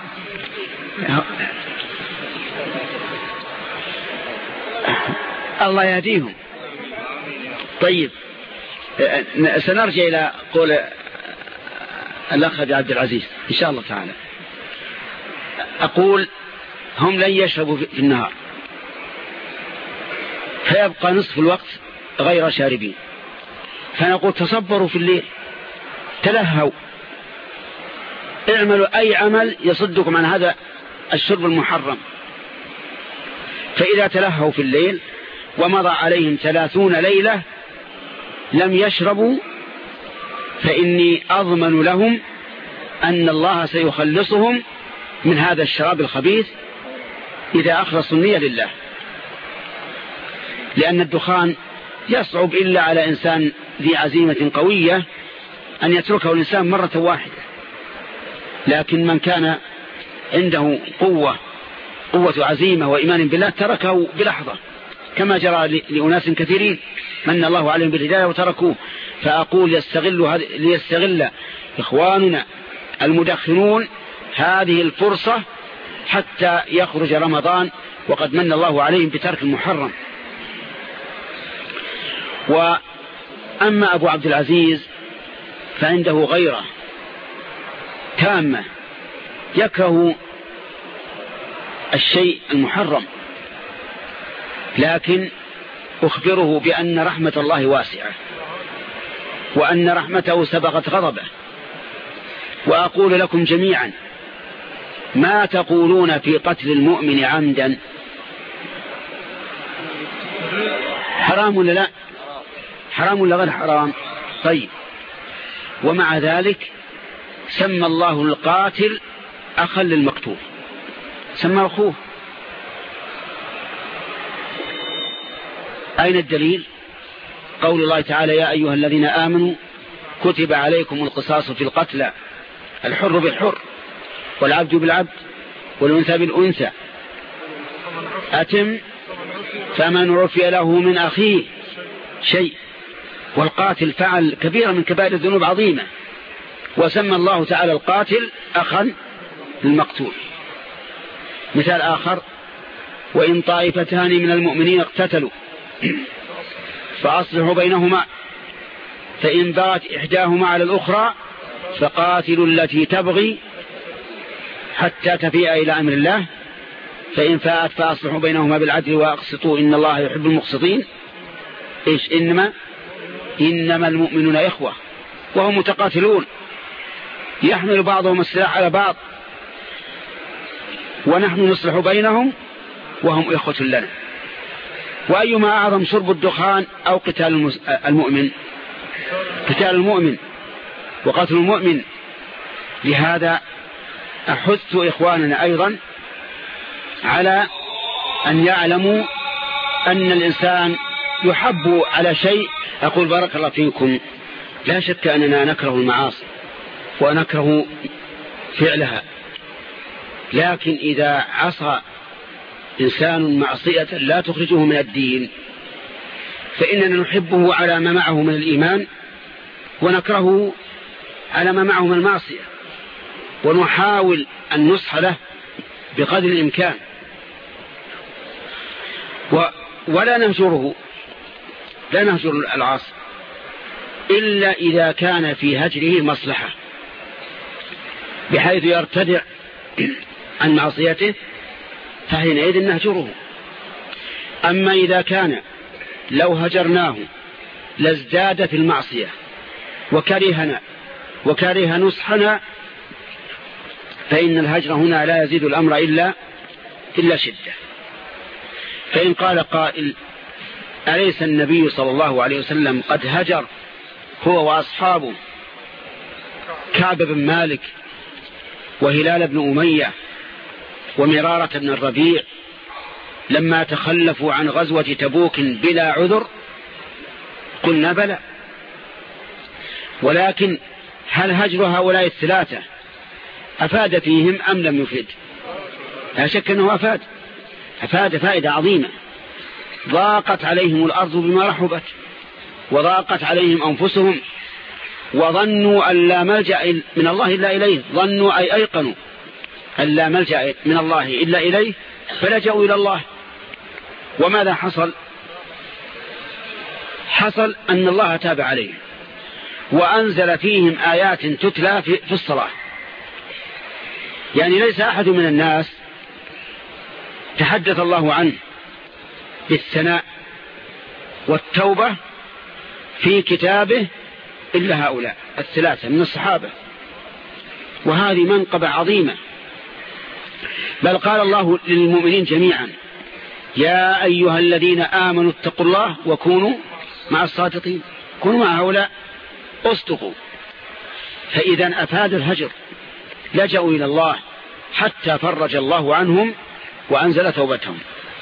الله يهديهم. طيب سنرجع إلى قول الأخ عبد العزيز إن شاء الله تعالى. أقول هم لن يشربوا في النهار، فيبقى نصف الوقت غير شاربين، فنقول تصبروا في الليل، تلهوا، اعملوا أي عمل يصدكم عن هذا الشرب المحرم. فإذا تلهوا في الليل ومضى عليهم ثلاثون ليلة لم يشربوا، فإني أضمن لهم أن الله سيخلصهم من هذا الشراب الخبيث إذا أخلصوا النية لله. لأن الدخان يصعب إلا على إنسان ذي عزيمة قوية أن يتركه الإنسان مرة واحدة، لكن من كان عنده قوة قوة عزيمة وإيمان بالله تركه بلحظة، كما جرى لأناس كثيرين من الله عليهم بالهداية وتركوه. فأقول يستغل ليستغل إخواننا المدخنون هذه الفرصة حتى يخرج رمضان وقد من الله عليهم بترك المحرم. وأما أبو عبد العزيز فعنده غيرة تامة، يكره الشيء المحرم، لكن أخبره بأن رحمة الله واسعة وأن رحمته سبقت غضبه. وأقول لكم جميعا ما تقولون في قتل المؤمن عمدا؟ حرام ولا لا؟ حرام ولا غير حرام؟ طيب، ومع ذلك سمى الله القاتل أخا للمقتول، سمى أخوه. أين الدليل؟ قول الله تعالى يا أيها الذين آمنوا كتب عليكم القصاص في القتلى، الحر بالحر والعبد بالعبد والأنثى بالأنثى، أتم فمن عفي له من أخيه شيء. والقاتل فعل كبيرة من كبائر الذنوب عظيمة، وسمى الله تعالى القاتل أخا للمقتول. مثال آخر وإن طائفتان من المؤمنين اقتتلوا فأصلحوا بينهما فإن بغت إحداهما على الأخرى فقاتلوا التي تبغي حتى تفيء إلى أمر الله فإن فاءت فأصلحوا بينهما بالعدل وأقسطوا إن الله يحب المقسطين. إيش؟ إنما إنما المؤمنون إخوة وهم متقاتلون، يحمل بعضهم السلاح على بعض، ونحن نصلح بينهم وهم إخوة لنا. وأيما أعظم شرب الدخان أو قتال المؤمن؟ قتال المؤمن وقتل المؤمن. لهذا أحث إخواننا أيضا على أن يعلموا أن الإنسان يحب على شيء. أقول بارك الله فيكم، لا شك أننا نكره المعاصي ونكره فعلها، لكن إذا عصى إنسان معصية لا تخرجه من الدين فإننا نحبه على ما معه من الإيمان ونكرهه على ما معه من المعصية، ونحاول النصح له بقدر الإمكان و ولا نهجره، لا نهجر العاصي إلا إذا كان في هجره مصلحة بحيث يرتدع عن معصيته فحينئذ نهجره. أما إذا كان لو هجرناه لازداد في المعصية وكرهنا وكره نصحنا فإن الهجر هنا لا يزيد الأمر إلا إلا شدة. فإن قال قائل أليس النبي صلى الله عليه وسلم قد هجر هو وأصحابه كعب بن مالك وهلال بن أمية ومرارة بن الربيع لما تخلفوا عن غزوة تبوك بلا عذر؟ قلنا بلى، ولكن هل هجر هؤلاء الثلاثة أفاد فيهم أم لم يفيد؟ لا شك أنه أفاد، أفاد فائدة عظيمة. ضاقت عليهم الأرض بما رحبت وضاقت عليهم أنفسهم وظنوا أن لا ملجأ من الله إلا إليه، ظنوا أي أيقنوا أن لا ملجأ من الله إلا إليه، فلجأوا إلى الله. وماذا حصل؟ حصل أن الله تاب عليهم وأنزل فيهم آيات تتلى في الصلاة. يعني ليس أحد من الناس تحدث الله عنه بالثناء والتوبة في كتابه إلا هؤلاء الثلاثة من الصحابة، وهذه منقبة عظيمة. بل قال الله للمؤمنين جميعا: يا أيها الذين آمنوا اتقوا الله وكونوا مع الصادقين، كونوا مع هؤلاء، اصدقوا. فإذا أفاد الهجر، لجأوا إلى الله حتى فرج الله عنهم وأنزل توبتهم.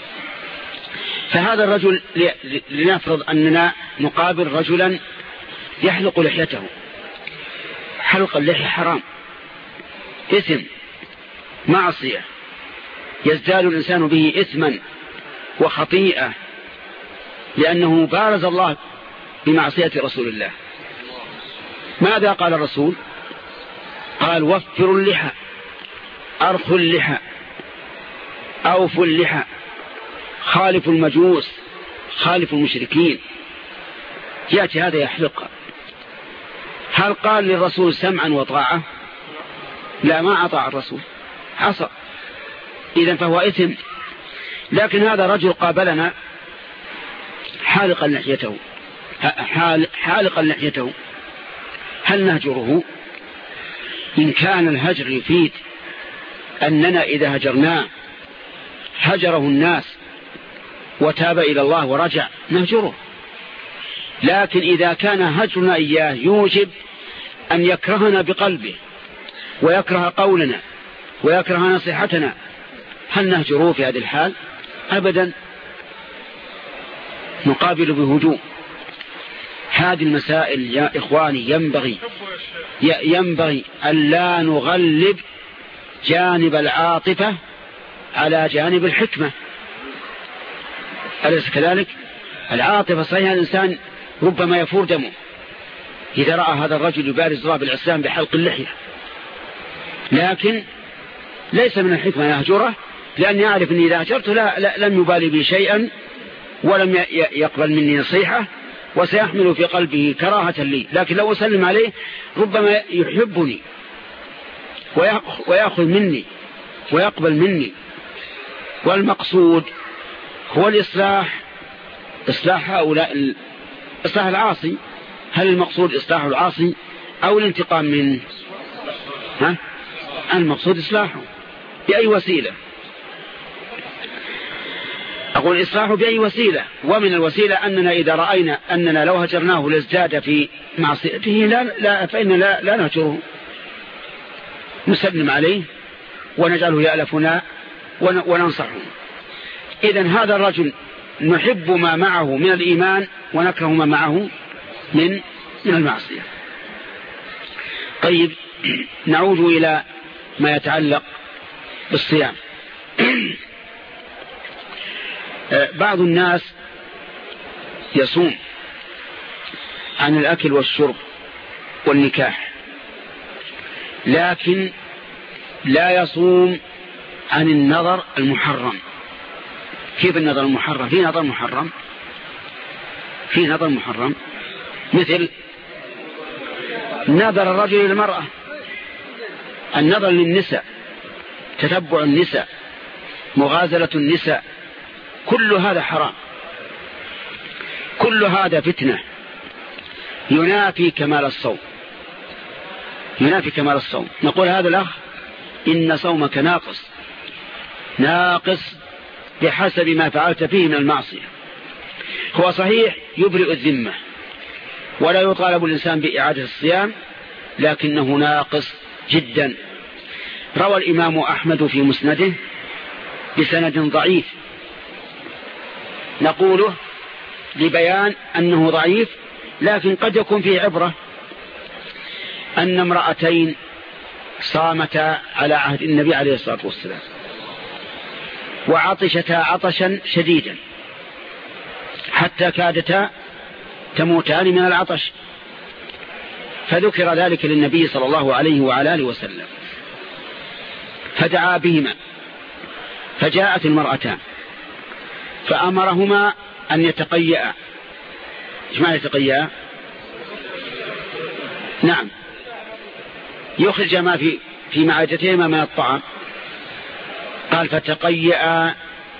فهذا الرجل، لنفرض أننا نقابل رجلا يحلق لحيته، حلق اللحية حرام، إثم، معصية، يزداد الإنسان به إثما وخطيئة، لأنه بارز الله بمعصية رسول الله. ماذا قال الرسول؟ قال: وفروا اللحى، أرخوا اللحى، أوفوا اللحى، خالفوا المجوس، خالفوا المشركين. يأتي هذا يحلق. هل قال للرسول سمعا وطاعة؟ لا، ما أطاع الرسول، حصل. إذن فهو إثم. لكن هذا رجل قابلنا حالقا لحيته، حالقا لحيته، هل نهجره؟ إن كان الهجر يفيد أننا إذا هجرناه هجره الناس وتاب إلى الله ورجع، نهجره. لكن إذا كان هجرنا إياه يوجب أن يكرهنا بقلبه ويكره قولنا ويكره نصيحتنا، هل نهجره في هذه الحال؟ أبدا، نقابل بهجوم. هذه المسائل يا إخواني ينبغي ينبغي أن لا نغلب جانب العاطفة على جانب الحكمة. أليس كذلك؟ العاطفة صحيح الإنسان ربما يفور دمه إذا رأى هذا الرجل يبارز الله بالعصيان بحلق اللحية، لكن ليس من الحكمة يهجره، لأن يعرف أني إذا هجرته لا, لا لم يبالي بي شيئا ولم يقبل مني نصيحة وسيحمل في قلبه كراهة لي. لكن لو أسلم عليه ربما يحبني ويأخذ مني ويقبل مني. والمقصود هو الإصلاح، إصلاح هؤلاء، إصلاح العاصي. هل المقصود إصلاح العاصي أو الانتقام منه؟ ها؟ المقصود إصلاحه بأي وسيلة. أقول إصلاحه بأي وسيلة، ومن الوسيلة أننا إذا رأينا أننا لو هجرناه لازداد في معصيته لا لا فإن لا, لا نهجره، نسلم عليه ونجعله يألفنا وننصحه. إذن هذا الرجل نحب ما معه من الإيمان ونكره ما معه من من المعصية. طيب، نعود إلى ما يتعلق بالصيام. بعض الناس يصوم عن الأكل والشرب والنكاح، لكن لا يصوم عن النظر المحرم. كيف النظر المحرم؟ في نظر محرم، في نظر محرم مثل نظر الرجل للمرأة، النظر للنساء، تتبع النساء، مغازلة النساء، كل هذا حرام، كل هذا فتنة ينافي كمال الصوم، ينافي كمال الصوم. نقول هذا الأخ إن صومك ناقص، ناقص بحسب ما فعلت فيه من المعصية. هو صحيح يبرئ الذمة ولا يطالب الإنسان بإعادة الصيام، لكنه ناقص جدا. روى الإمام أحمد في مسنده بسند ضعيف، نقوله لبيان أنه ضعيف لكن قد يكون فيه عبرة، أن امرأتين صامتا على عهد النبي عليه الصلاة والسلام وعطشتا عطشا شديدا حتى كادتا تموتان من العطش، فذكر ذلك للنبي صلى الله عليه وعلى آله وسلم فدعا بهما. فجاءت المرأتان فأمرهما أن يتقيأ. إيش معنى يتقيأ؟ نعم، يخرج ما في في معدتهما من الطعام. قال فتقيأ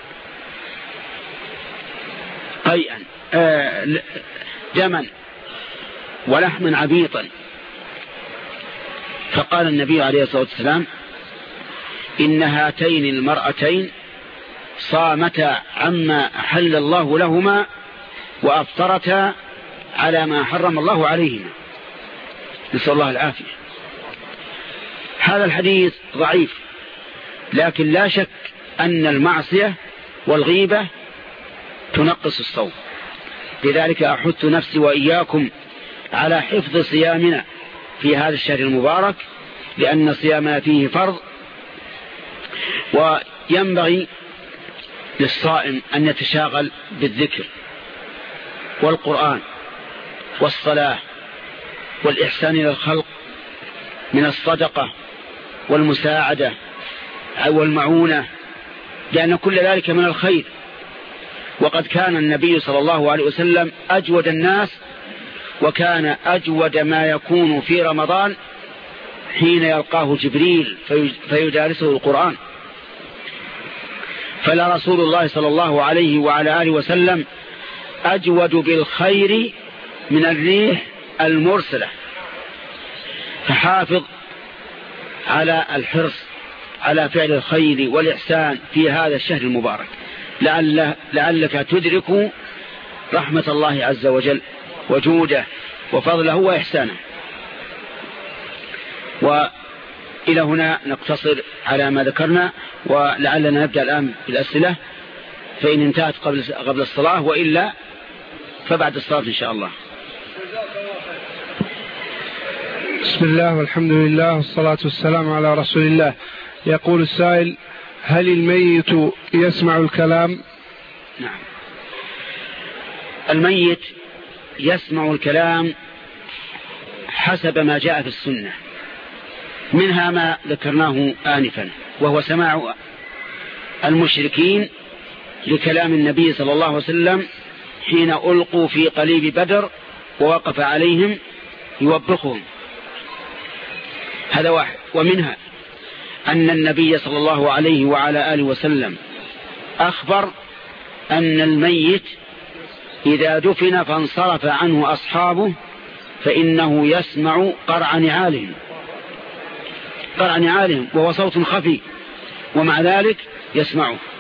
قيئا آه دما ولحما عبيطا. فقال النبي عليه الصلاة والسلام إن هاتين المرأتين صامتا عما أحل الله لهما وأفطرتا على ما حرم الله عليهما. نسأل الله العافية. هذا الحديث ضعيف، لكن لا شك أن المعصية والغيبة تنقص الصوم. لذلك أحث نفسي وإياكم على حفظ صيامنا في هذا الشهر المبارك، لأن صيامنا فيه فرض. وينبغي للصائم أن يتشاغل بالذكر والقرآن والصلاة والإحسان إلى الخلق من الصدقة والمساعدة والمعونة، لأن كل ذلك من الخير. وقد كان النبي صلى الله عليه وسلم أجود الناس، وكان أجود ما يكون في رمضان حين يلقاه جبريل فيدارسه القرآن. فلا رسول الله صلى الله عليه وعلى آله وسلم أجود بالخير من الريح المرسلة. فحافظ على الحرص على فعل الخير والإحسان في هذا الشهر المبارك، لعل لعلك تدرك رحمة الله عز وجل وجوده وفضله وإحسانه. وإلى هنا نقتصر على ما ذكرنا، ولعلنا نبدأ الآن بالأسئلة، فإن انتهت قبل قبل الصلاة، وإلا فبعد الصلاة إن شاء الله. بسم الله والحمد لله والصلاة والسلام على رسول الله. يقول السائل: هل الميت يسمع الكلام؟ نعم، الميت يسمع الكلام حسب ما جاء في السنة، منها ما ذكرناه آنفا، وهو سماع المشركين لكلام النبي صلى الله عليه وسلم حين ألقوا في قليب بدر ووقف عليهم يوبخهم. هذا واحد. ومنها أن النبي صلى الله عليه وعلى آله وسلم أخبر أن الميت إذا دفن فانصرف عنه أصحابه فإنه يسمع قرع نعالهم قرع نعالهم وهو صوت خفي، ومع ذلك يسمعه.